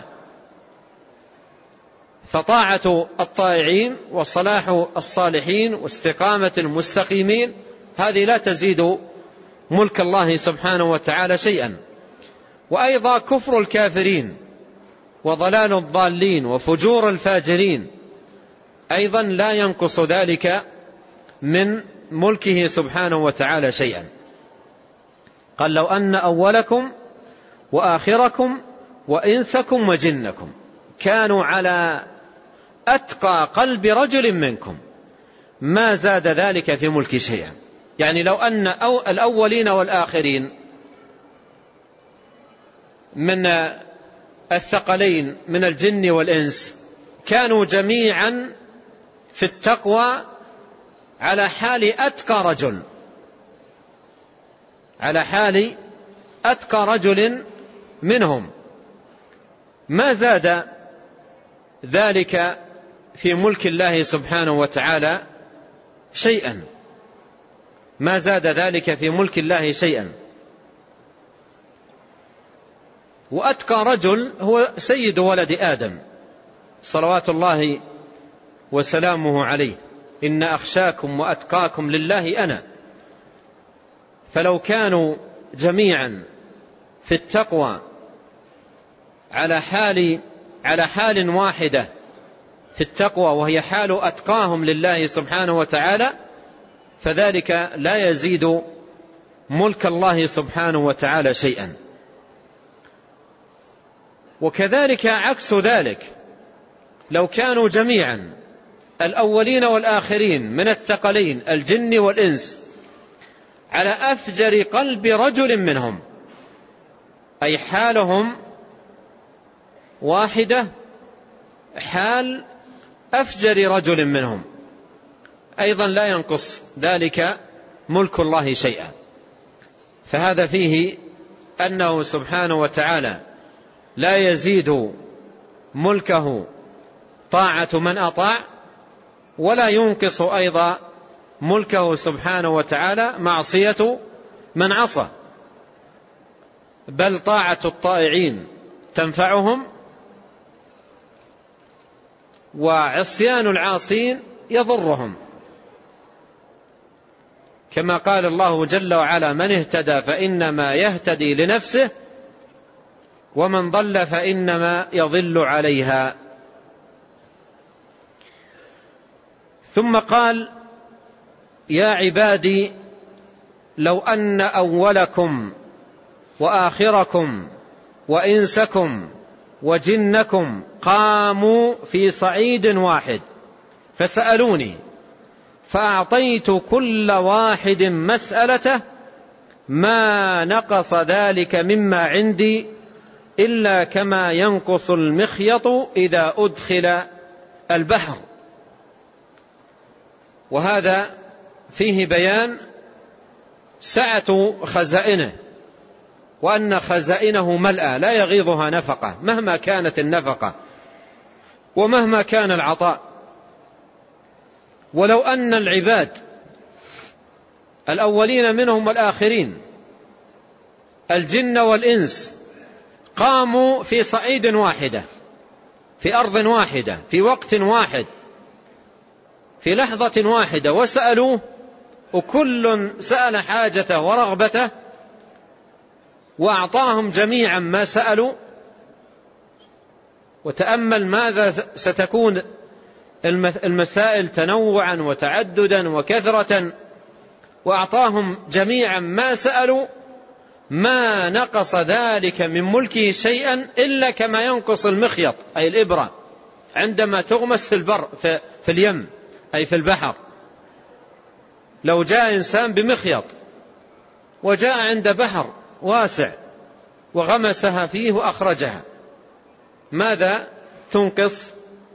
فطاعة الطائعين وصلاح الصالحين واستقامة المستقيمين هذه لا تزيد ملك الله سبحانه وتعالى شيئا. وأيضا كفر الكافرين وضلال الضالين وفجور الفاجرين أيضا لا ينقص ذلك من ملكه سبحانه وتعالى شيئا. قال لو أن أولكم وآخركم وإنسكم وجنكم كانوا على أتقى قلب رجل منكم ما زاد ذلك في ملك شيئا. يعني لو أن الأولين والآخرين من الثقلين من الجن والإنس كانوا جميعا في التقوى على حال أتقى رجل على حال أتقى رجل منهم ما زاد ذلك في ملك الله سبحانه وتعالى شيئا ما زاد ذلك في ملك الله شيئا. وأتقى رجل هو سيد ولد آدم صلوات الله وسلامه عليه. إن أخشاكم وأتقاكم لله أنا. فلو كانوا جميعا في التقوى على حال على حال واحدة في التقوى وهي حال أتقاهم لله سبحانه وتعالى فذلك لا يزيد ملك الله سبحانه وتعالى شيئا. وكذلك عكس ذلك لو كانوا جميعا الأولين والآخرين من الثقلين الجن والإنس على أفجر قلب رجل منهم أي حالهم واحدة حال أفجر رجل منهم أيضا لا ينقص ذلك ملك الله شيئا. فهذا فيه أنه سبحانه وتعالى لا يزيد ملكه طاعة من أطاع ولا ينقص أيضا ملكه سبحانه وتعالى معصية من عصى، بل طاعة الطائعين تنفعهم وعصيان العاصين يضرهم، كما قال الله جل وعلا من اهتدى فإنما يهتدي لنفسه ومن ضل فإنما يضل عليها. ثم قال يا عبادي لو أن أولكم وآخركم وإنسكم وجنكم قاموا في صعيد واحد فسألوني فأعطيت كل واحد مسألته ما نقص ذلك مما عندي إلا كما ينقص المخيط إذا أدخل البحر. وهذا فيه بيان سعة خزائنه وأن خزائنه ملأى لا يغيضها نفقة مهما كانت النفقة ومهما كان العطاء. ولو أن العباد الأولين منهم والآخرين الجن والإنس قاموا في صعيد واحدة في أرض واحدة في وقت واحد في لحظة واحدة وسألوه وكل سأل حاجته ورغبته وأعطاهم جميعا ما سألوا، وتأمل ماذا ستكون المسائل تنوعا وتعددا وكثرة، وأعطاهم جميعا ما سألوا ما نقص ذلك من ملكه شيئا إلا كما ينقص المخيط أي الإبرة عندما تغمس في البر في, في اليم أي في البحر. لو جاء إنسان بمخيط وجاء عند بحر واسع وغمسها فيه وأخرجها ماذا تنقص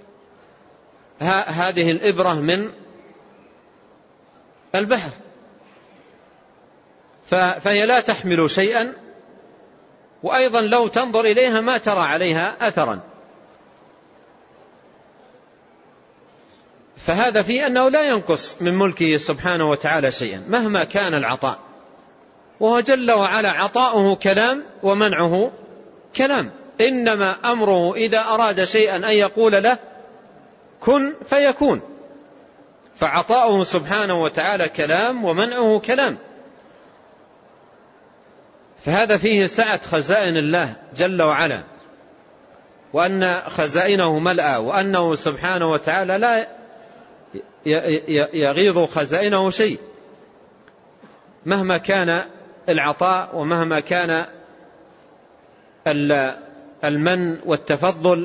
هذه الإبرة من البحر؟ فهي لا تحمل شيئا، وأيضا لو تنظر إليها ما ترى عليها أثرا. فهذا فيه أنه لا ينقص من ملكه سبحانه وتعالى شيئا مهما كان العطاء، وهو جل وعلا عطاؤه كلام ومنعه كلام، إنما أمره إذا أراد شيئا أن يقول له كن فيكون، فعطاؤه سبحانه وتعالى كلام ومنعه كلام. فهذا فيه سعة خزائن الله جل وعلا، وأن خزائنه ملأى، وأنه سبحانه وتعالى لا يغيض خزائنه شيء مهما كان العطاء ومهما كان المن والتفضل.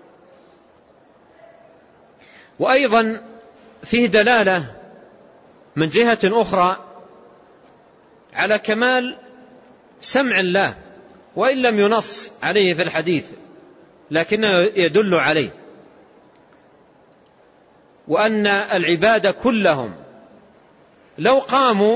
وأيضا فيه دلالة من جهة أخرى على كمال سمع الله، وإن لم ينص عليه في الحديث لكنه يدل عليه، وأن العباد كلهم لو قاموا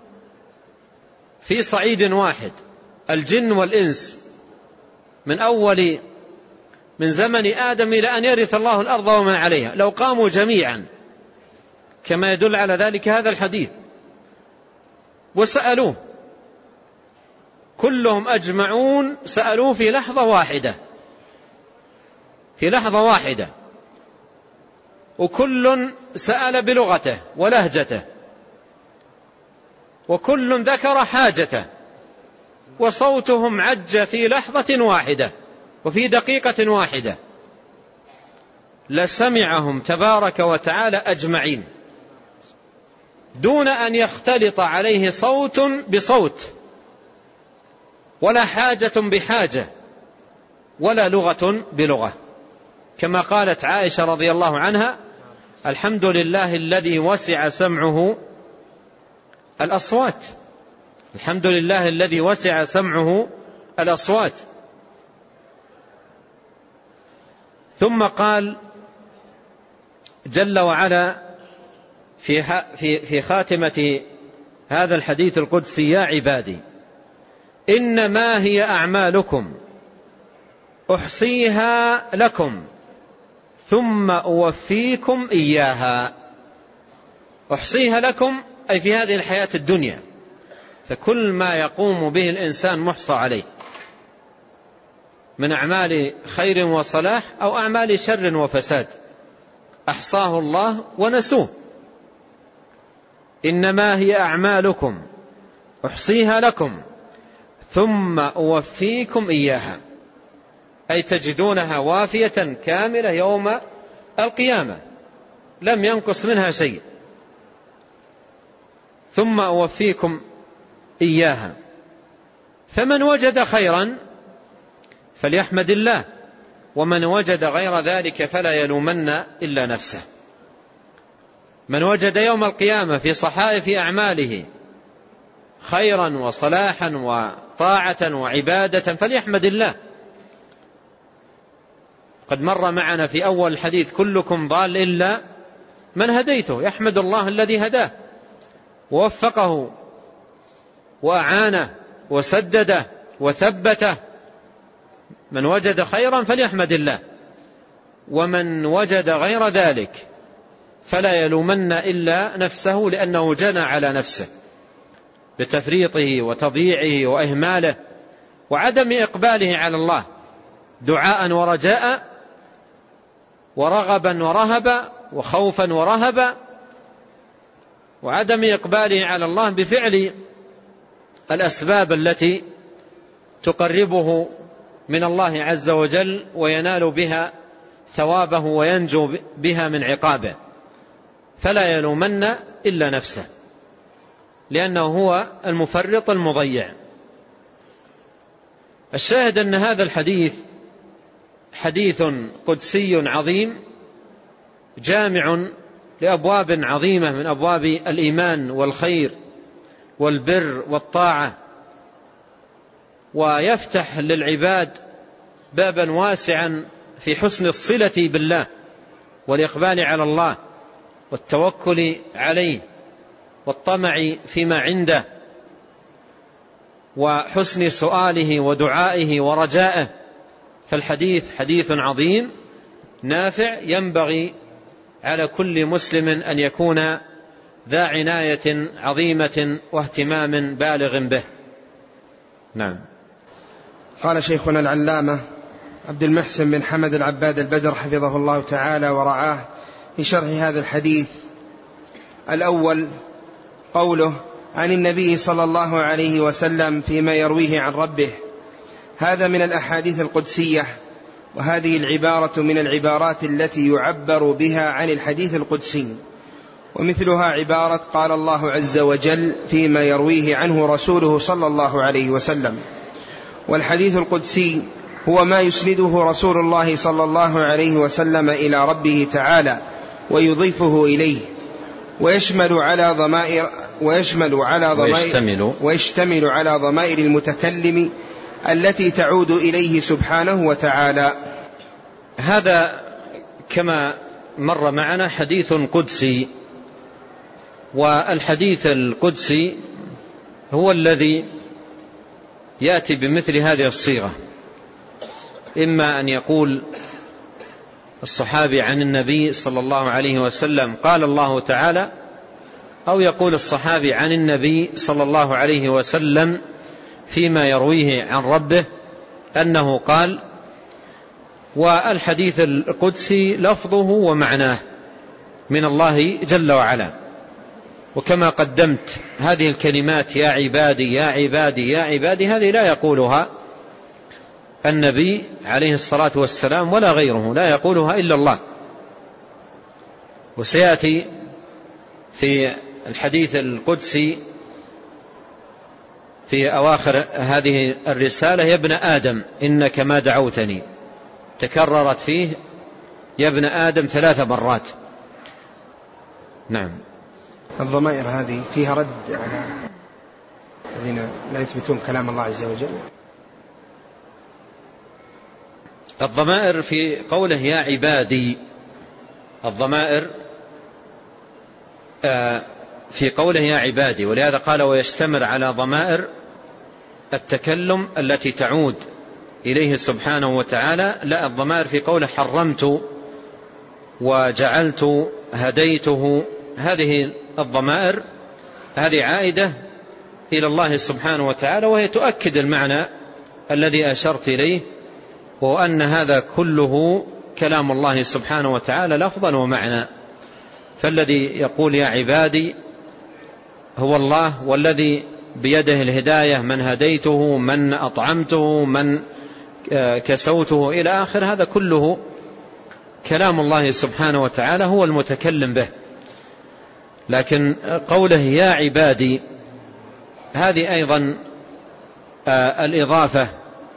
في صعيد واحد، الجن والإنس، من أول من زمن آدم إلى أن يرث الله الأرض ومن عليها، لو قاموا جميعا كما يدل على ذلك هذا الحديث وسألوه، كلهم أجمعون سألوه في لحظة واحدة في لحظة واحدة وكل سأل بلغته ولهجته، وكل ذكر حاجته، وصوتهم عج في لحظة واحدة وفي دقيقة واحدة، لسمعهم تبارك وتعالى أجمعين دون أن يختلط عليه صوت بصوت، ولا حاجة بحاجة، ولا لغة بلغة، كما قالت عائشة رضي الله عنها: الحمد لله الذي وسع سمعه الأصوات، الحمد لله الذي وسع سمعه الأصوات. ثم قال جل وعلا في في في خاتمة هذا الحديث القدسي: يا عبادي إنما هي أعمالكم أحصيها لكم ثم أوفيكم إياها. أحصيها لكم أي في هذه الحياة الدنيا، فكل ما يقوم به الإنسان محصى عليه من أعمال خير وصلاح أو أعمال شر وفساد، أحصاه الله ونسوه. إنما هي أعمالكم أحصيها لكم ثم أوفيكم إياها، أي تجدونها وافية كاملة يوم القيامة لم ينقص منها شيء، ثم أوفيكم إياها. فمن وجد خيرا فليحمد الله، ومن وجد غير ذلك فلا يلومن إلا نفسه. من وجد يوم القيامة في صحائف أعماله خيرا وصلاحا وطاعة وعبادة فليحمد الله. قد مر معنا في أول الحديث: كلكم ضال إلا من هديته، يحمد الله الذي هداه ووفقه وأعانه وسدده وثبته. من وجد خيرا فليحمد الله، ومن وجد غير ذلك فلا يلومن إلا نفسه، لأنه جنى على نفسه بتفريطه وتضييعه وإهماله وعدم إقباله على الله دعاء ورجاء ورغبا ورهبا وخوفا ورهبا، وعدم إقباله على الله بفعل الأسباب التي تقربه من الله عز وجل وينال بها ثوابه وينجو بها من عقابه، فلا يلومن إلا نفسه، لأنه هو المفرط المضيع. الشاهد أن هذا الحديث حديث قدسي عظيم جامع لأبواب عظيمة من أبواب الإيمان والخير والبر والطاعة، ويفتح للعباد بابا واسعا في حسن الصلة بالله والإقبال على الله والتوكل عليه والطمع فيما عنده وحسن سؤاله ودعائه ورجائه. فالحديث حديث عظيم نافع، ينبغي على كل مسلم أن يكون ذا عناية عظيمة واهتمام بالغ به. نعم. قال شيخنا العلامة عبد المحسن بن حمد العباد البدر حفظه الله تعالى ورعاه في شرح هذا الحديث: الأول قوله عن النبي صلى الله عليه وسلم فيما يرويه عن ربه، هذا من الأحاديث القدسية، وهذه العبارة من العبارات التي يعبر بها عن الحديث القدسي، ومثلها عبارة قال الله عز وجل فيما يرويه عنه رسوله صلى الله عليه وسلم. والحديث القدسي هو ما يسنده رسول الله صلى الله عليه وسلم إلى ربه تعالى ويضيفه إليه، ويشمل على ضمائر ويشمل على ضمائر ويشتمل على ضمائر المتكلم التي تعود إليه سبحانه وتعالى. هذا كما مر معنا حديث قدسي، والحديث القدسي هو الذي يأتي بمثل هذه الصيغة، إما أن يقول الصحابي عن النبي صلى الله عليه وسلم قال الله تعالى، أو يقول الصحابي عن النبي صلى الله عليه وسلم فيما يرويه عن ربه أنه قال. والحديث القدسي لفظه ومعناه من الله جل وعلا. وكما قدمت هذه الكلمات يا عبادي يا عبادي يا عبادي، هذه لا يقولها النبي عليه الصلاة والسلام ولا غيره، لا يقولها إلا الله. وسيأتي في الحديث القدسي في أواخر هذه الرسالة يا ابن آدم إنك ما دعوتني، تكررت فيه يا ابن آدم ثلاث مرات. نعم. الضمائر هذه فيها رد على الذين لا يثبتون كلام الله عز وجل. الضمائر في قوله يا عبادي، الضمائر في قوله يا عبادي، ولهذا قال ويشتمل على ضمائر التكلم التي تعود إليه سبحانه وتعالى. لا، الضمائر في قوله حرمت وجعلت هديته، هذه الضمائر هذه عائدة إلى الله سبحانه وتعالى، وهي تؤكد المعنى الذي أشرت إليه، وهو أن هذا كله كلام الله سبحانه وتعالى لفظا ومعنى. فالذي يقول يا عبادي هو الله، والذي بيده الهداية من هديته من أطعمته من كسوته إلى آخر، هذا كله كلام الله سبحانه وتعالى هو المتكلم به. لكن قوله يا عبادي هذه أيضا الإضافة،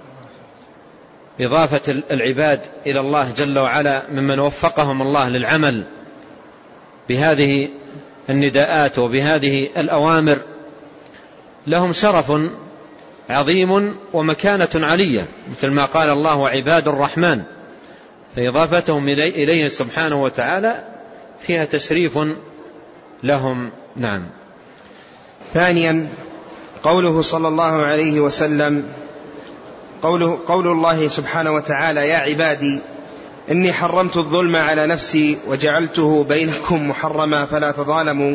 إضافة العباد إلى الله جل وعلا ممن وفقهم الله للعمل بهذه النداءات وبهذه الأوامر، لهم شرف عظيم ومكانة علية، مثل ما قال الله وعباد الرحمن، فإضافتهم إليه سبحانه وتعالى فيها تشريف لهم. نعم. ثانيا قوله صلى الله عليه وسلم، قوله قول الله سبحانه وتعالى يا عبادي إني حرمت الظلم على نفسي وجعلته بينكم محرما فلا تظالموا.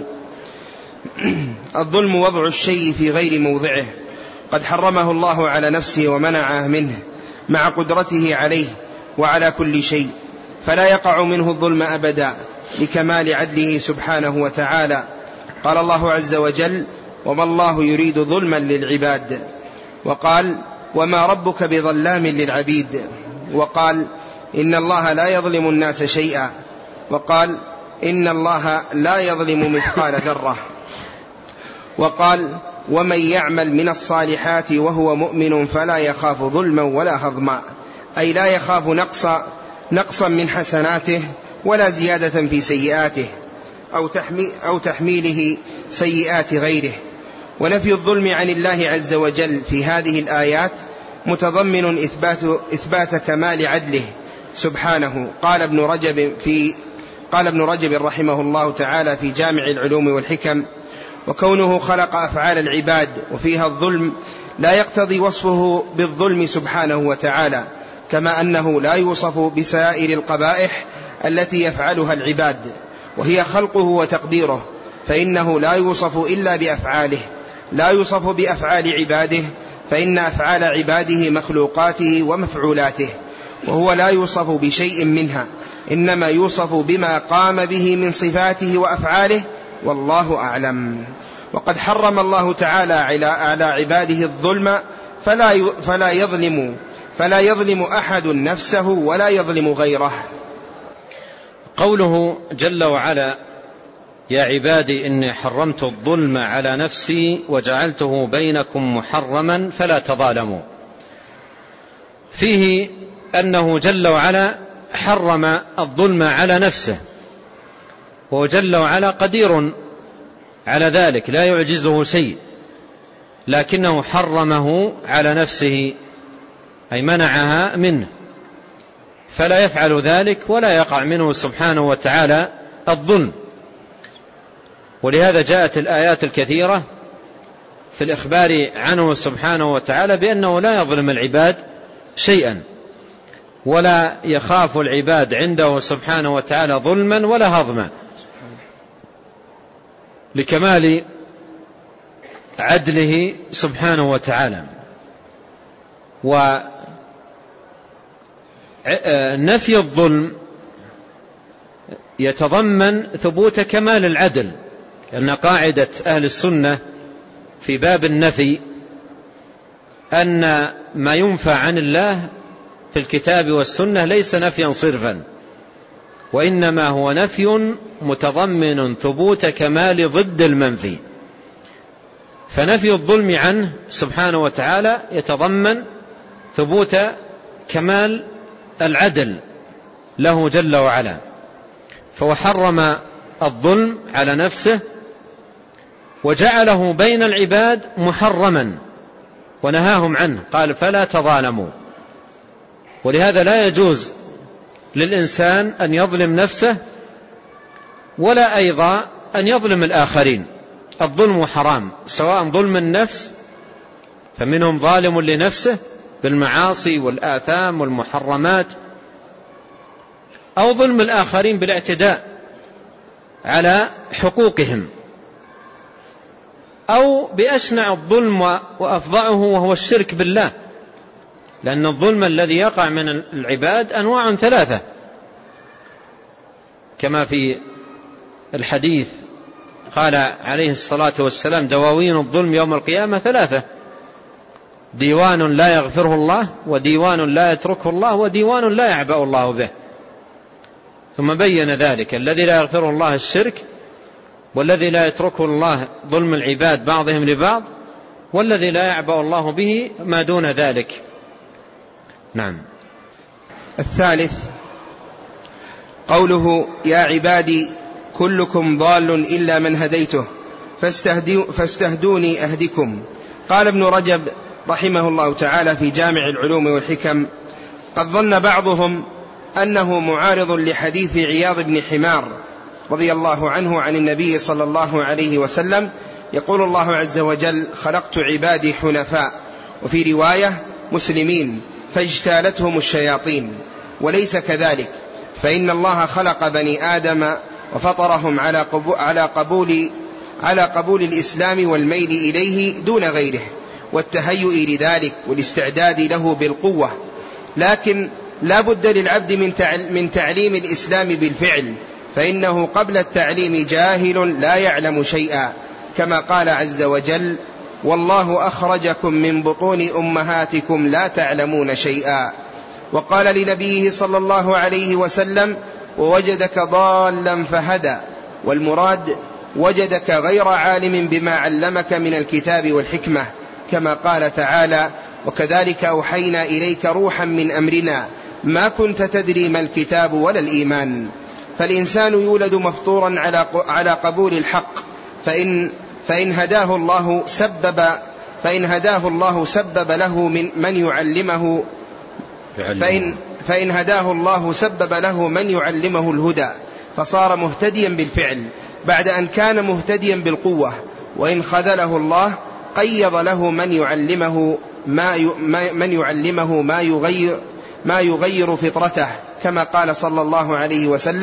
الظلم وضع الشيء في غير موضعه، قد حرمه الله على نفسه ومنعه منه مع قدرته عليه وعلى كل شيء، فلا يقع منه الظلم أبدا لكمال عدله سبحانه وتعالى. قال الله عز وجل وما الله يريد ظلما للعباد، وقال وما ربك بظلام للعبيد، وقال إن الله لا يظلم الناس شيئا، وقال إن الله لا يظلم مثقال ذرة، وقال ومن يعمل من الصالحات وهو مؤمن فلا يخاف ظلما ولا هضما، أي لا يخاف نقصا نقصا من حسناته ولا زيادة في سيئاته أو, تحمي أو تحميله سيئات غيره. ونفي الظلم عن الله عز وجل في هذه الآيات متضمن إثبات, إثبات كمال عدله سبحانه. قال ابن رجب في قال ابن رجب رحمه الله تعالى في جامع العلوم والحكم وكونه خلق أفعال العباد وفيها الظلم لا يقتضي وصفه بالظلم سبحانه وتعالى، كما أنه لا يوصف بسائر القبائح التي يفعلها العباد، وهي خلقه وتقديره، فإنه لا يوصف إلا بأفعاله، لا يوصف بأفعال عباده، فإن أفعال عباده مخلوقاته ومفعولاته، وهو لا يوصف بشيء منها، إنما يوصف بما قام به من صفاته وأفعاله، والله أعلم. وقد حرم الله تعالى على عباده الظلم، فلا فلا يظلم فلا يظلم أحد نفسه ولا يظلم غيره. قوله جل وعلا: يا عبادي إني حرمت الظلم على نفسي وجعلته بينكم محرما فلا تظالموا، فيه أنه جل وعلا حرم الظلم على نفسه، وهو جل وعلا قدير على ذلك لا يعجزه شيء، لكنه حرمه على نفسه أي منعها منه، فلا يفعل ذلك ولا يقع منه سبحانه وتعالى الظلم. ولهذا جاءت الآيات الكثيرة في الإخبار عنه سبحانه وتعالى بأنه لا يظلم العباد شيئا، ولا يخاف العباد عنده سبحانه وتعالى ظلما ولا هضما، لكمال عدله سبحانه وتعالى. ونفي الظلم يتضمن ثبوت كمال العدل، لأن قاعدة أهل السنة في باب النفي أن ما ينفى عن الله في الكتاب والسنة ليس نفيا صرفا، وإنما هو نفي متضمن ثبوت كمال ضد المنفي. فنفي الظلم عنه سبحانه وتعالى يتضمن ثبوت كمال العدل له جل وعلا، فهو حرم الظلم على نفسه وجعله بين العباد محرما ونهاهم عنه، قال فلا تظالموا. ولهذا لا يجوز للإنسان أن يظلم نفسه ولا أيضا أن يظلم الآخرين. الظلم حرام، سواء ظلم النفس فمنهم ظالم لنفسه بالمعاصي والآثام والمحرمات، أو ظلم الآخرين بالاعتداء على حقوقهم، أو بأشنع الظلم وأفظعه وهو الشرك بالله، لأن الظلم الذي يقع من العباد أنواع ثلاثة كما في الحديث قال عليه الصلاة والسلام: دواوين الظلم يوم القيامة ثلاثة: ديوان لا يغفره الله، وديوان لا يتركه الله، وديوان لا يعبأ الله به. ثم بين ذلك: الذي لا يغفره الله الشرك، والذي لا يتركه الله ظلم العباد بعضهم لبعض، والذي لا يعبأ الله به ما دون ذلك. نعم. الثالث قوله: يا عبادي كلكم ضال إلا من هديته فاستهدوني أهدكم. قال ابن رجب رحمه الله تعالى في جامع العلوم والحكم: قد ظن بعضهم أنه معارض لحديث عياض بن حمار رضي الله عنه عن النبي صلى الله عليه وسلم يقول الله عز وجل: خلقت عبادي حنفاء، وفي رواية مسلمين فاجتالتهم الشياطين. وليس كذلك، فإن الله خلق بني آدم وفطرهم على قبول, على قبول, على قبول الإسلام والميل إليه دون غيره، والتهيؤ لذلك والاستعداد له بالقوة. لكن لا بد للعبد من تعليم الإسلام بالفعل، فإنه قبل التعليم جاهل لا يعلم شيئا، كما قال عز وجل: والله أخرجكم من بطون أمهاتكم لا تعلمون شيئا. وقال لنبيه صلى الله عليه وسلم: ووجدك ضالا فهدى، والمراد وجدك غير عالم بما علمك من الكتاب والحكمة، كما قال تعالى: وكذلك أوحينا إليك روحا من أمرنا ما كنت تدري ما الكتاب ولا الإيمان. فالإنسان يولد مفطورا على قبول الحق، فإن, فإن هداه الله سبب فإن هداه الله سبب له من, من يعلمه فإن, فإن هداه الله سبب له من يعلمه الهدى، فصار مهتديا بالفعل بعد أن كان مهتديا بالقوة. وإن خذله الله قيض له من يعلمه ما من يعلمه ما يغير ما يغير فطرته، كما قال صلى الله عليه وسلم: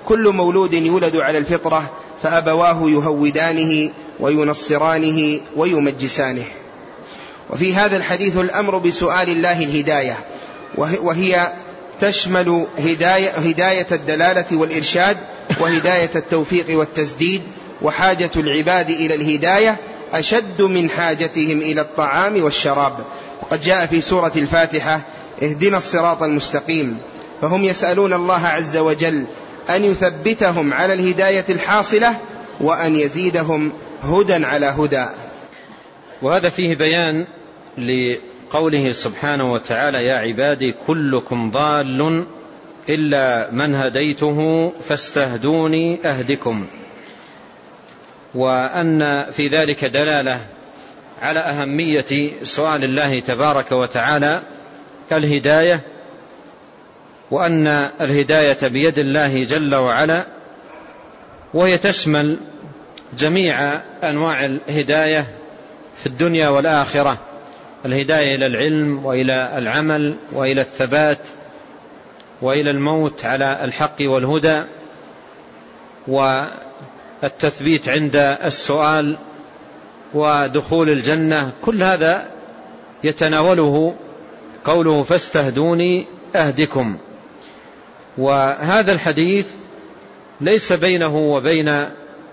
كل مولود يولد على الفطرة فأبواه يهودانه وينصرانه ويمجسانه. وفي هذا الحديث الأمر بسؤال الله الهداية، وهي تشمل هداية, هداية الدلالة والإرشاد، وهداية التوفيق والتسديد. وحاجة العباد إلى الهداية أشد من حاجتهم إلى الطعام والشراب. وقد جاء في سورة الفاتحة: اهدنا الصراط المستقيم. فهم يسألون الله عز وجل أن يثبتهم على الهداية الحاصلة وأن يزيدهم هدى على هدى. وهذا فيه بيان لقوله سبحانه وتعالى: يا عبادي كلكم ضال إلا من هديته فاستهدوني أهدكم، وأن في ذلك دلالة على أهمية سؤال الله تبارك وتعالى الهداية، وأن الهداية بيد الله جل وعلا، وهي تشمل جميع أنواع الهداية في الدنيا والآخرة: الهداية إلى العلم وإلى العمل وإلى الثبات وإلى الموت على الحق والهدى، والتثبيت عند السؤال ودخول الجنة. كل هذا يتناوله قوله فاستهدوني أهدكم. وهذا الحديث ليس بينه وبين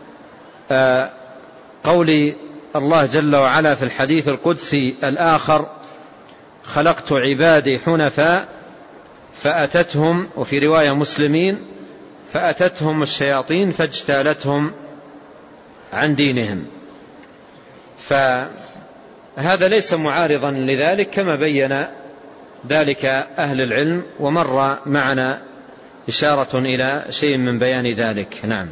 قول الله جل وعلا في الحديث القدسي الآخر: خلقت عبادي حنفاء فأتتهم، وفي رواية مسلمين: فأتتهم الشياطين فاجتالتهم عن دينهم. فهذا ليس معارضا لذلك كما بين ذلك أهل العلم، ومر معنا إشارة إلى شيء من بيان ذلك. نعم.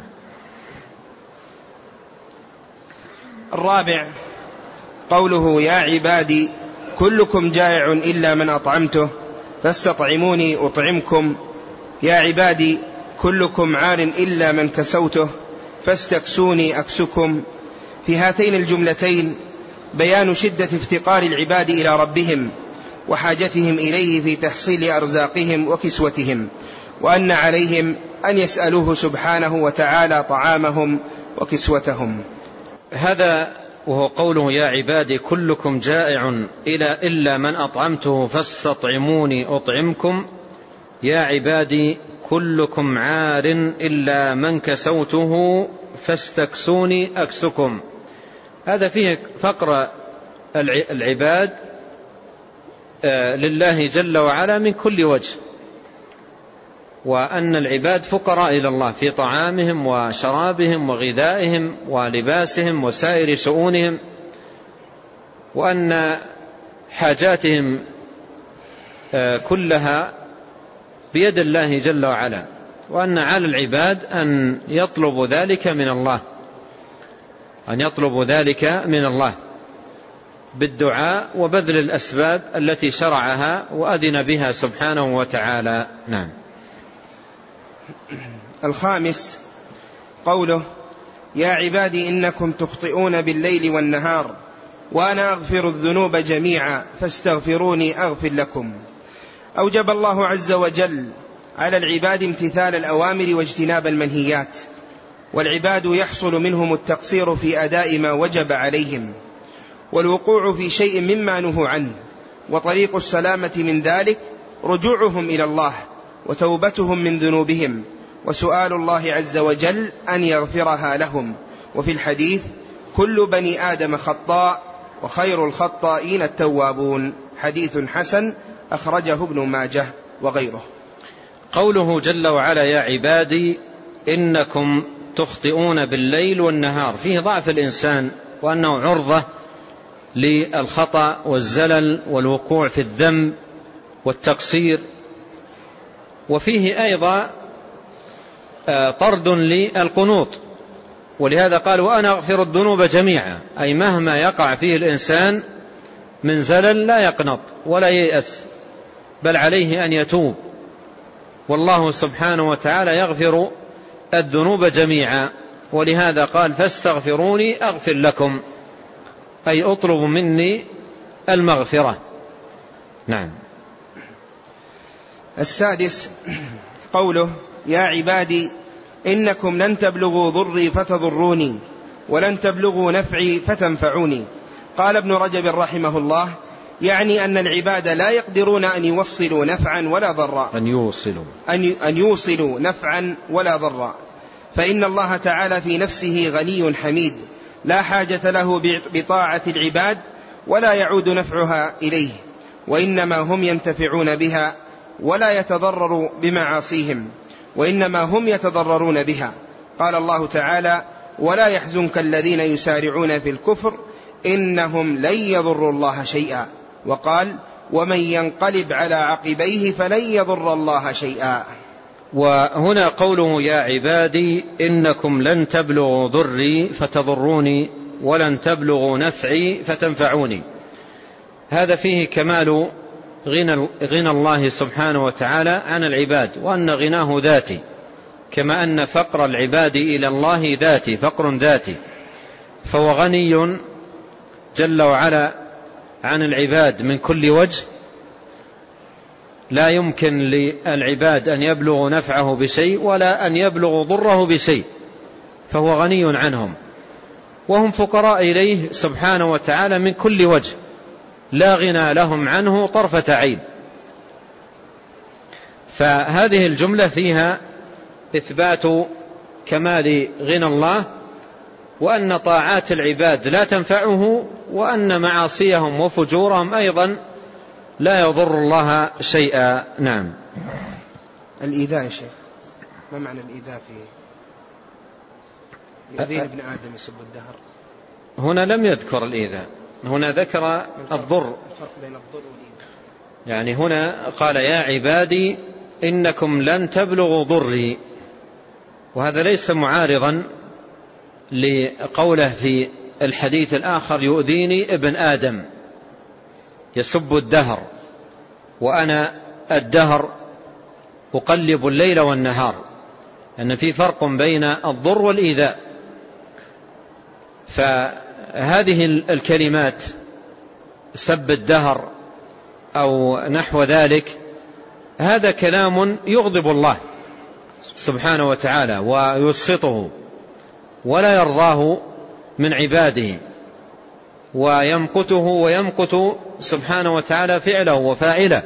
الرابع قوله: يا عبادي كلكم جائع إلا من أطعمته فاستطعموني أطعمكم. يا عبادي كلكم عار إلا من كسوته فاستكسوني أكسكم. في هاتين الجملتين بيان شدة افتقار العباد إلى ربهم وحاجتهم إليه في تحصيل أرزاقهم وكسوتهم، وأن عليهم أن يسألوه سبحانه وتعالى طعامهم وكسوتهم. هذا وهو قوله: يا عبادي كلكم جائع إلا من أطعمته فاستطعموني أطعمكم. يا عبادي كلكم عار إلا من كسوته فاستكسوني أكسكم. هذا فيه فقر العباد لله جل وعلا من كل وجه، وأن العباد فقراء إلى الله في طعامهم وشرابهم وغذائهم ولباسهم وسائر شؤونهم، وأن حاجاتهم كلها بيد الله جل وعلا، وأن على العباد أن يطلبوا ذلك من الله أن يطلبوا ذلك من الله بالدعاء وبذل الأسباب التي شرعها وأذن بها سبحانه وتعالى. نعم. الخامس قوله: يا عبادي إنكم تخطئون بالليل والنهار وأنا أغفر الذنوب جميعا فاستغفروني أغفر لكم. أوجب الله عز وجل على العباد امتثال الأوامر واجتناب المنهيات، والعباد يحصل منهم التقصير في أداء ما وجب عليهم والوقوع في شيء مما نهوا عنه، وطريق السلامة من ذلك رجوعهم إلى الله وتوبتهم من ذنوبهم وسؤال الله عز وجل أن يغفرها لهم. وفي الحديث: كل بني آدم خطاء وخير الخطائين التوابون. حديث حسن أخرجه ابن ماجه وغيره. قوله جل وعلا: يا عبادي إنكم تخطئون بالليل والنهار، فيه ضعف الإنسان وأنه عرضة للخطأ والزلل والوقوع في الذنب والتقصير، وفيه أيضا طرد للقنوط، ولهذا قال: وأنا أغفر الذنوب جميعا، أي مهما يقع فيه الإنسان من زلل لا يقنط ولا ييأس، بل عليه أن يتوب، والله سبحانه وتعالى يغفر الذنوب جميعا. ولهذا قال: فاستغفروني أغفر لكم، أي أطلب مني المغفرة. نعم. السادس قوله: يا عبادي إنكم لن تبلغوا ضري فتضروني ولن تبلغوا نفعي فتنفعوني. قال ابن رجب رحمه الله: يعني أن العباد لا يقدرون أن يوصلوا نفعا ولا ضرا أن يوصلوا أن يوصلوا نفعا ولا ضرا، فإن الله تعالى في نفسه غني حميد لا حاجة له بطاعة العباد ولا يعود نفعها إليه، وإنما هم ينتفعون بها ولا يتضرر بمعاصيهم، وإنما هم يتضررون بها. قال الله تعالى: ولا يحزنك الذين يسارعون في الكفر إنهم لن يضروا الله شيئا. وقال: ومن ينقلب على عقبيه فلن يضر الله شيئا. وهنا قوله: يا عبادي إنكم لن تبلغوا ضري فتضروني ولن تبلغوا نفعي فتنفعوني. هذا فيه كمال غنى, غنى الله سبحانه وتعالى عن العباد، وأن غناه ذاتي، كما أن فقر العباد إلى الله ذاتي، فقر ذاتي، فهو غني جل وعلا عن العباد من كل وجه، لا يمكن للعباد أن يبلغوا نفعه بشيء ولا أن يبلغوا ضره بشيء، فهو غني عنهم، وهم فقراء إليه سبحانه وتعالى من كل وجه، لا غنى لهم عنه طرفة عين. فهذه الجملة فيها إثبات كمال غنى الله، وأن طاعات العباد لا تنفعه، وأن معاصيهم وفجورهم أيضا لا يضر الله شيئا. نعم. الإيذاء يا شيخ، ما معنى الإيذاء في يؤذين ابن آدم يسب الدهر؟ هنا لم يذكر الإيذاء، هنا ذكر الضر. الفرق بين الضر والإيذاء، يعني هنا قال: يا عبادي إنكم لن تبلغوا ضري، وهذا ليس معارضا لقوله في الحديث الآخر: يؤذيني ابن آدم يسب الدهر وأنا الدهر أقلب الليل والنهار، أن في فرق بين الضر والإيذاء. فهذه الكلمات سب الدهر أو نحو ذلك هذا كلام يغضب الله سبحانه وتعالى ويسخطه ولا يرضاه من عباده، ويمقته ويمقت سبحانه وتعالى فعله وفاعله.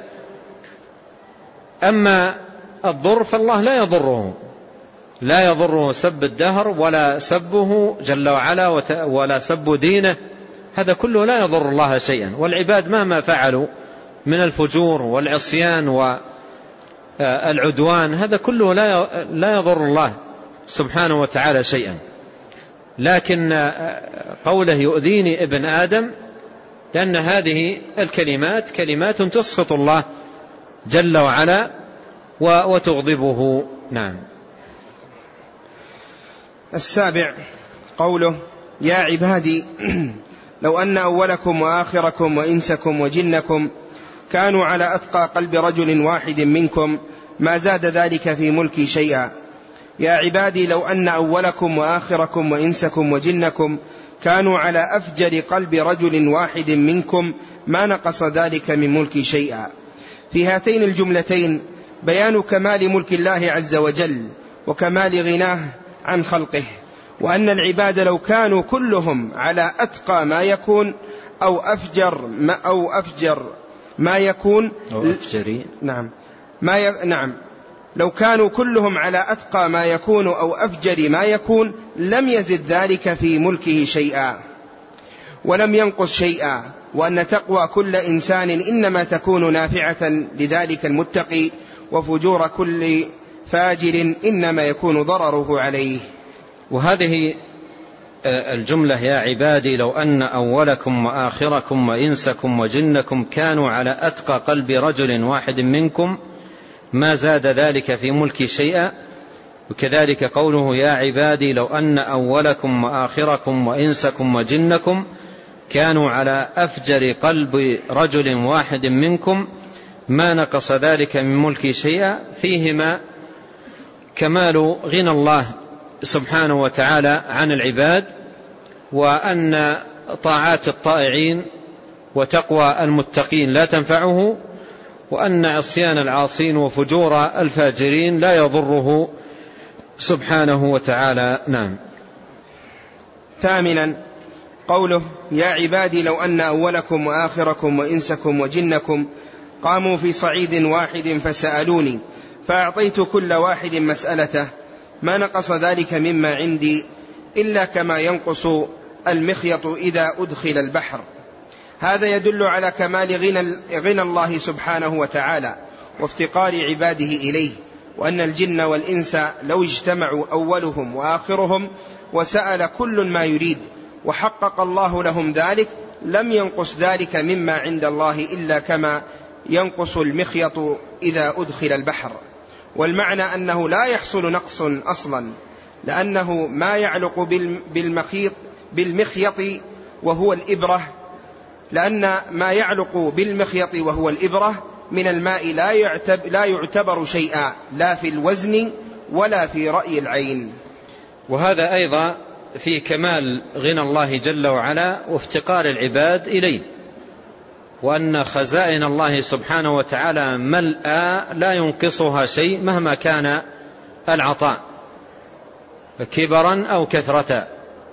أما الضر فالله لا يضره، لا يضره سب الدهر ولا سبه جل وعلا ولا سب دينه، هذا كله لا يضر الله شيئا. والعباد مهما فعلوا من الفجور والعصيان والعدوان هذا كله لا يضر الله سبحانه وتعالى شيئا. لكن قوله يؤذيني ابن آدم لأن هذه الكلمات كلمات تسخط الله جل وعلا وتغضبه. نعم. السابع قوله: يا عبادي لو أن أولكم وآخركم وإنسكم وجنكم كانوا على أتقى قلب رجل واحد منكم ما زاد ذلك في ملكي شيئا. يا عبادي لو أن أولكم وآخركم وإنسكم وجنكم كانوا على أفجر قلب رجل واحد منكم ما نقص ذلك من ملكي شيئا. في هاتين الجملتين بيان كمال ملك الله عز وجل وكمال غناه عن خلقه، وأن العباد لو كانوا كلهم على أتقى ما يكون أو أفجر ما, أو أفجر ما يكون أو أفجري نعم ما ي... نعم لو كانوا كلهم على أتقى ما يكون أو أفجر ما يكون لم يزد ذلك في ملكه شيئا ولم ينقص شيئا، وأن تقوى كل إنسان إنما تكون نافعة لذلك المتقي، وفجور كل فاجر إنما يكون ضرره عليه. وهذه الجملة يا عبادي لو أن أولكم وآخركم وإنسكم وجنكم كانوا على أتقى قلب رجل واحد منكم ما زاد ذلك في ملكي شيئا. وكذلك قوله يا عبادي لو أن أولكم وآخركم وإنسكم وجنكم كانوا على أفجر قلب رجل واحد منكم ما نقص ذلك من ملكي شيئا. فيهما كمال غنى الله سبحانه وتعالى عن العباد، وأن طاعات الطائعين وتقوى المتقين لا تنفعه، وأن عصيان العاصين وفجور الفاجرين لا يضره سبحانه وتعالى. نعم. ثامنا قوله: يا عبادي لو أن أولكم وآخركم وإنسكم وجنكم قاموا في صعيد واحد فسألوني فأعطيت كل واحد مسألته ما نقص ذلك مما عندي إلا كما ينقص المخيط إذا أدخل البحر. هذا يدل على كمال غنى, غنى الله سبحانه وتعالى وافتقار عباده إليه، وأن الجن والإنس لو اجتمعوا أولهم وآخرهم وسأل كل ما يريد وحقق الله لهم ذلك لم ينقص ذلك مما عند الله إلا كما ينقص المخيط إذا أدخل البحر. والمعنى أنه لا يحصل نقص أصلا، لأنه ما يعلق بالمخيط بالمخيط وهو الإبرة لأن ما يعلق بالمخيط وهو الإبرة من الماء لا يعتبر, لا يعتبر شيئا لا في الوزن ولا في رأي العين. وهذا أيضا في كمال غنى الله جل وعلا وافتقار العباد إليه، وأن خزائن الله سبحانه وتعالى ملأى لا ينقصها شيء مهما كان العطاء كبرا أو كثرة.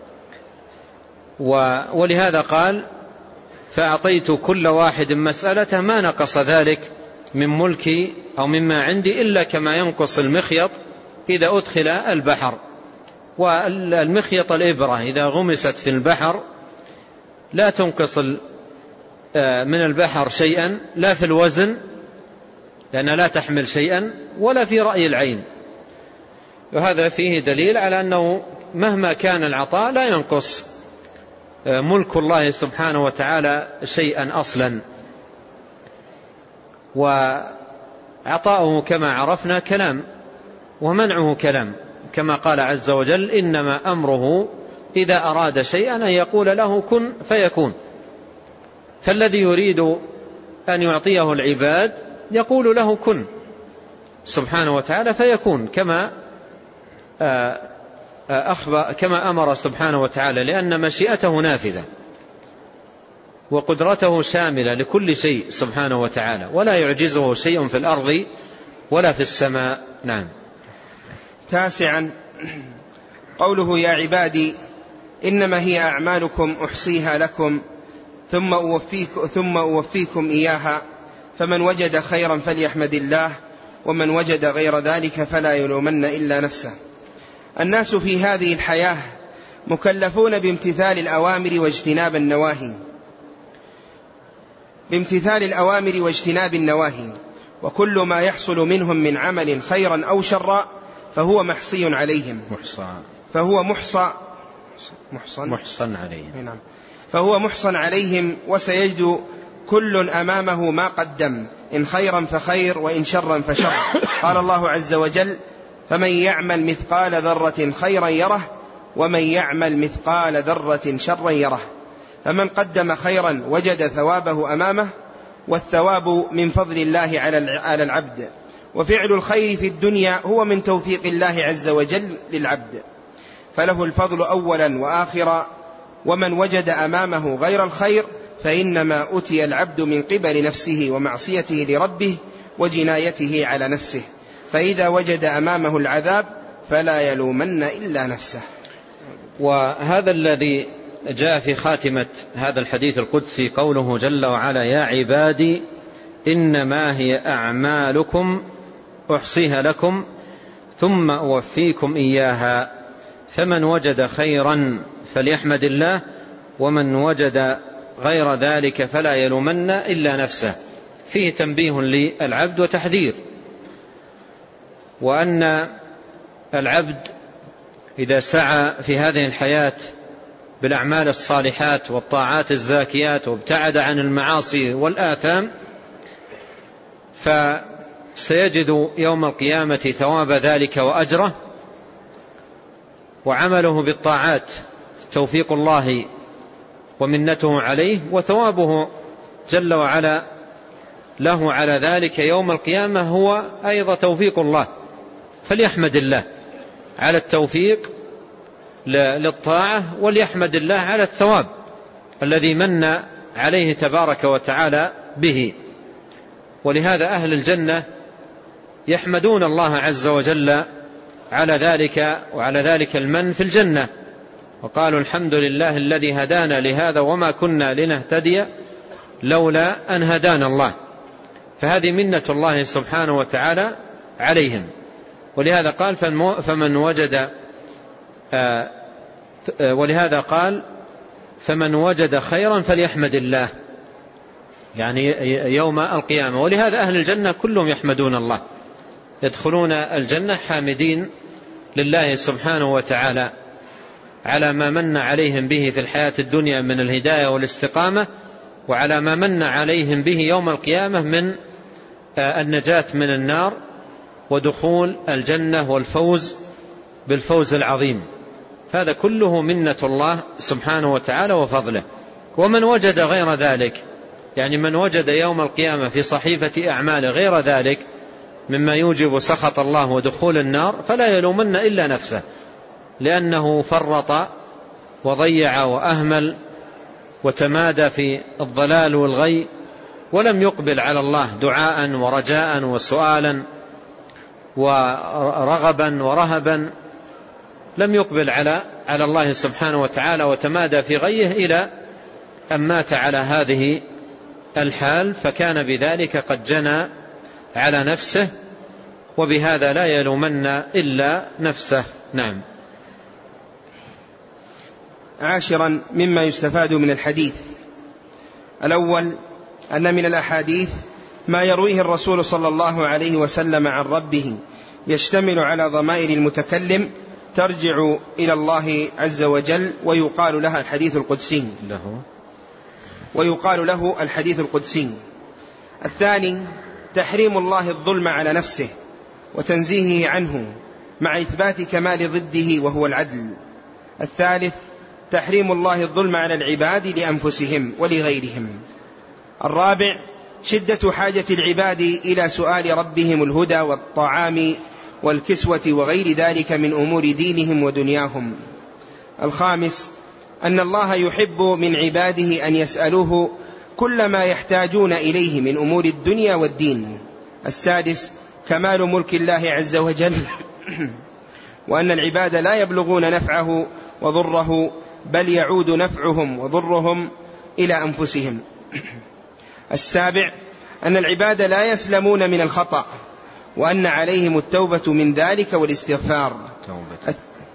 ولهذا قال: فأعطيت كل واحد مسألته ما نقص ذلك من ملكي أو مما عندي إلا كما ينقص المخيط إذا أدخل البحر. والمخيط الإبرة إذا غمست في البحر لا تنقص من البحر شيئا، لا في الوزن لأنها لا تحمل شيئا، ولا في رأي العين. وهذا فيه دليل على أنه مهما كان العطاء لا ينقص ملك الله سبحانه وتعالى شيئا أصلا. وعطاؤه كما عرفنا كلام، ومنعه كلام، كما قال عز وجل: إنما أمره إذا أراد شيئا أن يقول له كن فيكون. فالذي يريد أن يعطيه العباد يقول له كن سبحانه وتعالى فيكون، كما أخبر كما أمر سبحانه وتعالى، لأن مشيئته نافذة وقدرته شاملة لكل شيء سبحانه وتعالى، ولا يعجزه شيء في الأرض ولا في السماء. نعم. تاسعا قوله: يا عبادي إنما هي أعمالكم أحصيها لكم ثم أوفيكم, ثم أوفيكم إياها فمن وجد خيرا فليحمد الله ومن وجد غير ذلك فلا يلومن إلا نفسه. الناس في هذه الحياة مكلفون بامتثال الأوامر واجتناب النواهي بامتثال الأوامر واجتناب النواهي وكل ما يحصل منهم من عمل خيرا أو شرا فهو محصي عليهم محصى فهو محصى محصن محصن عليهم نعم فهو محصن عليهم وسيجد كل أمامه ما قدم، إن خيرا فخير وإن شرا فشر. قال الله عز وجل: فمن يعمل مثقال ذرة خيرا يره ومن يعمل مثقال ذرة شرا يره. فمن قدم خيرا وجد ثوابه أمامه، والثواب من فضل الله على العبد، وفعل الخير في الدنيا هو من توفيق الله عز وجل للعبد، فله الفضل أولا وآخرا. ومن وجد أمامه غير الخير فإنما أتي العبد من قبل نفسه ومعصيته لربه وجنايته على نفسه، فإذا وجد أمامه العذاب فلا يلومن إلا نفسه. وهذا الذي جاء في خاتمة هذا الحديث القدسي قوله جل وعلا: يا عبادي إنما هي أعمالكم أحصيها لكم ثم أوفيكم إياها فمن وجد خيرا فليحمد الله ومن وجد غير ذلك فلا يلومن إلا نفسه. فيه تنبيه للعبد وتحذير، وأن العبد إذا سعى في هذه الحياة بالأعمال الصالحات والطاعات الزاكيات وابتعد عن المعاصي والآثام فسيجد يوم القيامة ثواب ذلك وأجره، وعمله بالطاعات توفيق الله ومنته عليه، وثوابه جل وعلا له على ذلك يوم القيامة هو أيضا توفيق الله. فليحمد الله على التوفيق للطاعة، وليحمد الله على الثواب الذي من عليه تبارك وتعالى به. ولهذا أهل الجنة يحمدون الله عز وجل على ذلك وعلى ذلك المن في الجنة، وقالوا الحمد لله الذي هدانا لهذا وما كنا لنهتدي لولا أن هدانا الله. فهذه منة الله سبحانه وتعالى عليهم. ولهذا قال فمن وجد ولهذا قال فمن وجد خيرا فليحمد الله، يعني يوم القيامة. ولهذا أهل الجنة كلهم يحمدون الله، يدخلون الجنة حامدين لله سبحانه وتعالى على ما من عليهم به في الحياة الدنيا من الهداية والاستقامة، وعلى ما من عليهم به يوم القيامة من النجاة من النار ودخول الجنة والفوز بالفوز العظيم. هذا كله منة الله سبحانه وتعالى وفضله. ومن وجد غير ذلك، يعني من وجد يوم القيامة في صحيفة أعماله غير ذلك مما يوجب سخط الله ودخول النار، فلا يلومن إلا نفسه، لأنه فرط وضيع وأهمل وتمادى في الضلال والغي، ولم يقبل على الله دعاء ورجاء وسؤالا ورغبا ورهبا، لم يقبل على على الله سبحانه وتعالى وتمادى في غيه إلى أن مات على هذه الحال، فكان بذلك قد جنى على نفسه، وبهذا لا يلومن إلا نفسه. نعم. عاشرا مما يستفاد من الحديث: الأول أن من الأحاديث ما يرويه الرسول صلى الله عليه وسلم عن ربه يشتمل على ضمائر المتكلم ترجع إلى الله عز وجل، ويقال لها الحديث القدسي له ويقال له الحديث القدسي. الثاني تحريم الله الظلم على نفسه وتنزيهه عنه مع إثبات كمال ضده وهو العدل. الثالث تحريم الله الظلم على العباد لأنفسهم ولغيرهم. الرابع شدة حاجة العباد إلى سؤال ربهم الهدى والطعام والكسوة وغير ذلك من أمور دينهم ودنياهم. الخامس أن الله يحب من عباده أن يسألوه كل ما يحتاجون إليه من أمور الدنيا والدين. السادس كمال ملك الله عز وجل وأن العباد لا يبلغون نفعه وضره، بل يعود نفعهم وضرهم إلى أنفسهم. السابع أن العباد لا يسلمون من الخطأ، وأن عليهم التوبة من ذلك والاستغفار. توبة.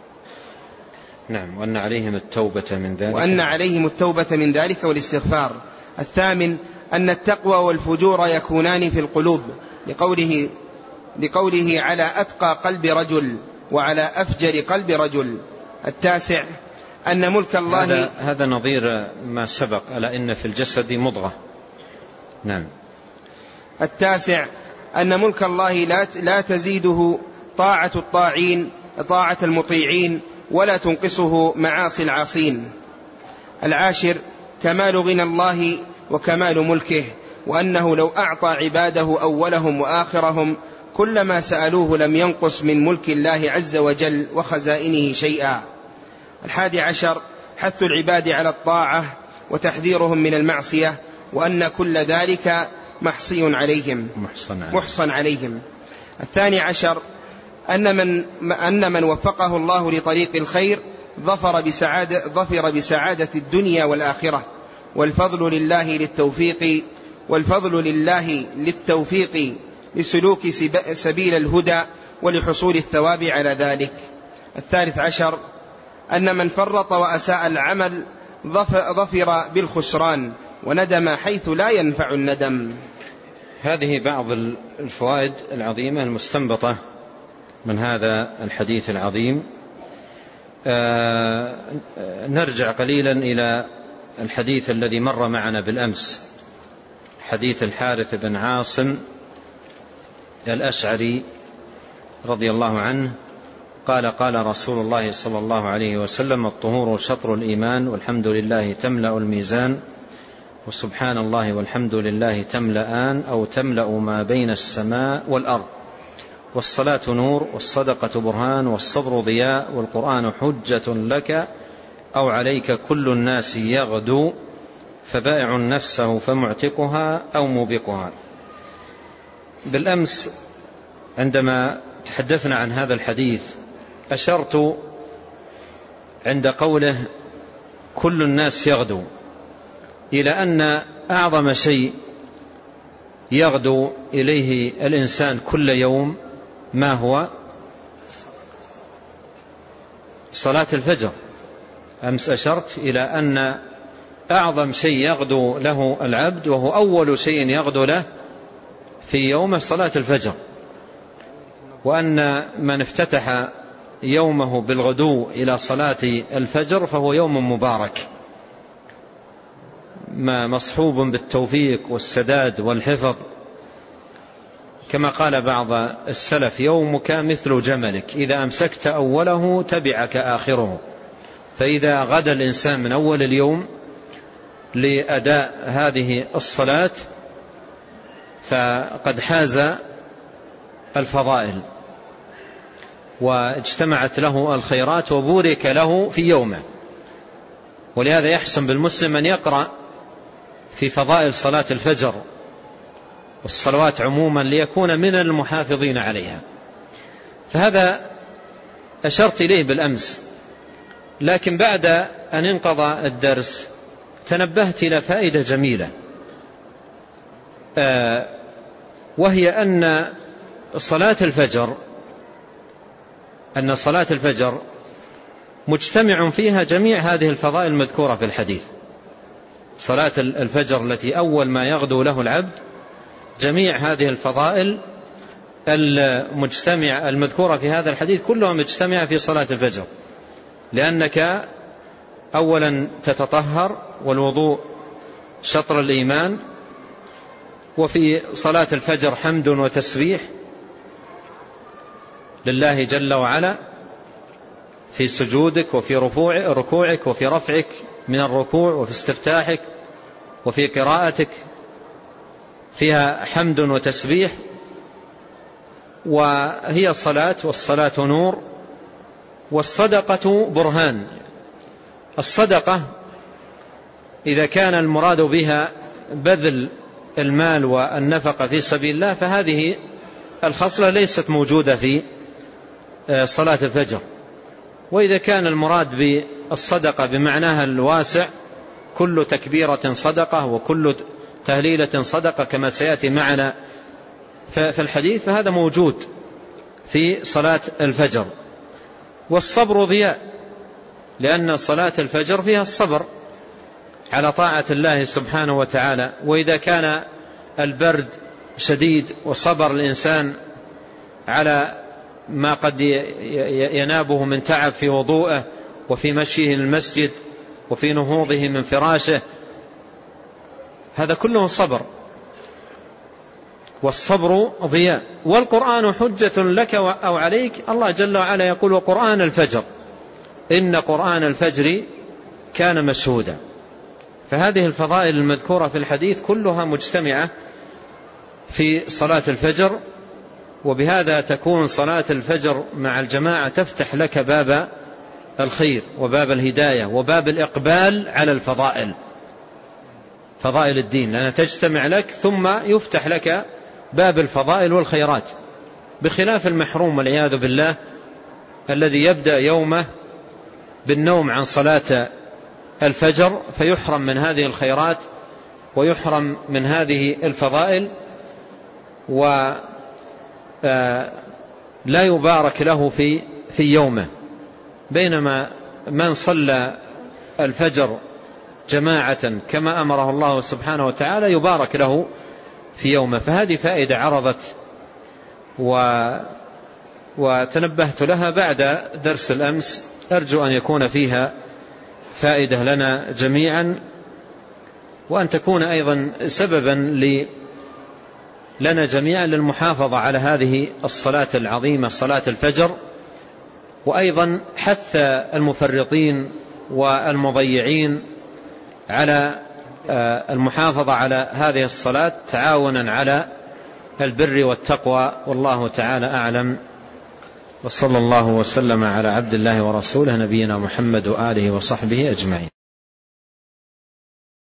نعم. وأن عليهم التوبة من ذلك وأن عليهم التوبة من ذلك والاستغفار. الثامن أن التقوى والفجور يكونان في القلوب، لقوله لقوله على أتقى قلب رجل وعلى أفجر قلب رجل. التاسع أن ملك الله هذا, هذا نظير ما سبق، ألا إن في الجسد مضغة. نعم. التاسع أن ملك الله لا لا تزيده طاعة الطاعين طاعة المطيعين ولا تنقصه معاصي العاصين. العاشر كمال غنى الله وكمال ملكه، وأنه لو أعطى عباده أولهم وآخرهم كل ما سألوه لم ينقص من ملك الله عز وجل وخزائنه شيئا. الحادي عشر حث العباد على الطاعة وتحذيرهم من المعصية، وأن كل ذلك محصي عليهم محصن عليهم. محصن عليهم. الثاني عشر أن من, أن من وفقه الله لطريق الخير ظفر بسعادة, ظفر بسعادة الدنيا والآخرة، والفضل لله للتوفيق والفضل لله للتوفيق لسلوك سبيل الهدى ولحصول الثواب على ذلك. الثالث عشر أن من فرط وأساء العمل ظفر بالخسران وندم حيث لا ينفع الندم. هذه بعض الفوائد العظيمة المستنبطة من هذا الحديث العظيم. آه نرجع قليلا إلى الحديث الذي مر معنا بالأمس، حديث الحارث بن عاصم الأشعري رضي الله عنه قال قال رسول الله صلى الله عليه وسلم: الطهور شطر الإيمان، والحمد لله تملأ الميزان، وسبحان الله والحمد لله تملأان أو تملأ ما بين السماء والأرض، والصلاة نور، والصدقة برهان، والصبر ضياء، والقرآن حجة لك أو عليك، كل الناس يغدو، فبائع نفسه فمعتقها أو موبقها. بالأمس عندما تحدثنا عن هذا الحديث أشرت عند قوله كل الناس يغدو إلى أن أعظم شيء يغدو إليه الإنسان كل يوم ما هو؟ صلاة الفجر. أمس أشرت إلى أن أعظم شيء يغدو له العبد وهو أول شيء يغدو له في يوم صلاة الفجر، وأن من افتتح يومه بالغدو إلى صلاة الفجر فهو يوم مبارك ما مصحوب بالتوفيق والسداد والحفظ، كما قال بعض السلف يومك مثل جملك إذا أمسكت أوله تبعك آخره. فإذا غدا الإنسان من أول اليوم لأداء هذه الصلاة فقد حاز الفضائل واجتمعت له الخيرات وبورك له في يومه. ولهذا يحسن بالمسلم أن يقرأ في فضائل صلاة الفجر والصلوات عموما ليكون من المحافظين عليها. فهذا أشرت إليه بالأمس، لكن بعد أن انقضى الدرس تنبهت إلى فائدة جميلة، آه وهي أن صلاة الفجر أن صلاة الفجر مجتمع فيها جميع هذه الفضائل المذكورة في الحديث. صلاة الفجر التي أول ما يغدو له العبد جميع هذه الفضائل المجتمع المذكورة في هذا الحديث كلها مجتمعة في صلاة الفجر، لأنك أولا تتطهر والوضوء شطر الإيمان، وفي صلاة الفجر حمد وتسبيح لله جل وعلا في سجودك وفي ركوعك وفي رفعك من الركوع وفي استفتاحك وفي قراءتك فيها حمد وتسبيح. وهي صلاة، والصلاة نور، والصدقة برهان. الصدقة إذا كان المراد بها بذل المال والنفقة في سبيل الله فهذه الخصلة ليست موجودة في صلاة الفجر. وإذا كان المراد بالصدقة بمعناها الواسع كل تكبيرة صدقة وكل تهليلة صدقة كما سيأتي معنا في الحديث فهذا موجود في صلاة الفجر. والصبر ضياء، لأن صلاة الفجر فيها الصبر على طاعة الله سبحانه وتعالى. وإذا كان البرد شديد وصبر الإنسان على ما قد ينابه من تعب في وضوءه وفي مشيه للمسجد وفي نهوضه من فراشه، هذا كله صبر، والصبر ضياء. والقرآن حجة لك أو عليك. الله جل وعلا يقول وقرآن الفجر إن قرآن الفجر كان مشهودا. فهذه الفضائل المذكورة في الحديث كلها مجتمعة في صلاة الفجر، وبهذا تكون صلاة الفجر مع الجماعة تفتح لك باب الخير وباب الهداية وباب الإقبال على الفضائل، فضائل الدين، لأنها تجتمع لك ثم يفتح لك باب الفضائل والخيرات، بخلاف المحروم والعياذ بالله الذي يبدأ يومه بالنوم عن صلاة الفجر فيحرم من هذه الخيرات ويحرم من هذه الفضائل، ولا يبارك له في في يومه. بينما من صلى الفجر جماعة كما أمره الله سبحانه وتعالى يبارك له في يومه. فهذه فائدة عرضت و وتنبهت لها بعد درس الأمس، أرجو أن يكون فيها فائدة لنا جميعا، وأن تكون أيضا سببا لنا جميعا للمحافظة على هذه الصلاة العظيمة صلاة الفجر، وأيضا حث المفرطين والمضيعين على المحافظة على هذه الصلاة تعاونا على البر والتقوى. والله تعالى أعلم، وصلى الله وسلم على عبد الله ورسوله نبينا محمد وآله وصحبه أجمعين.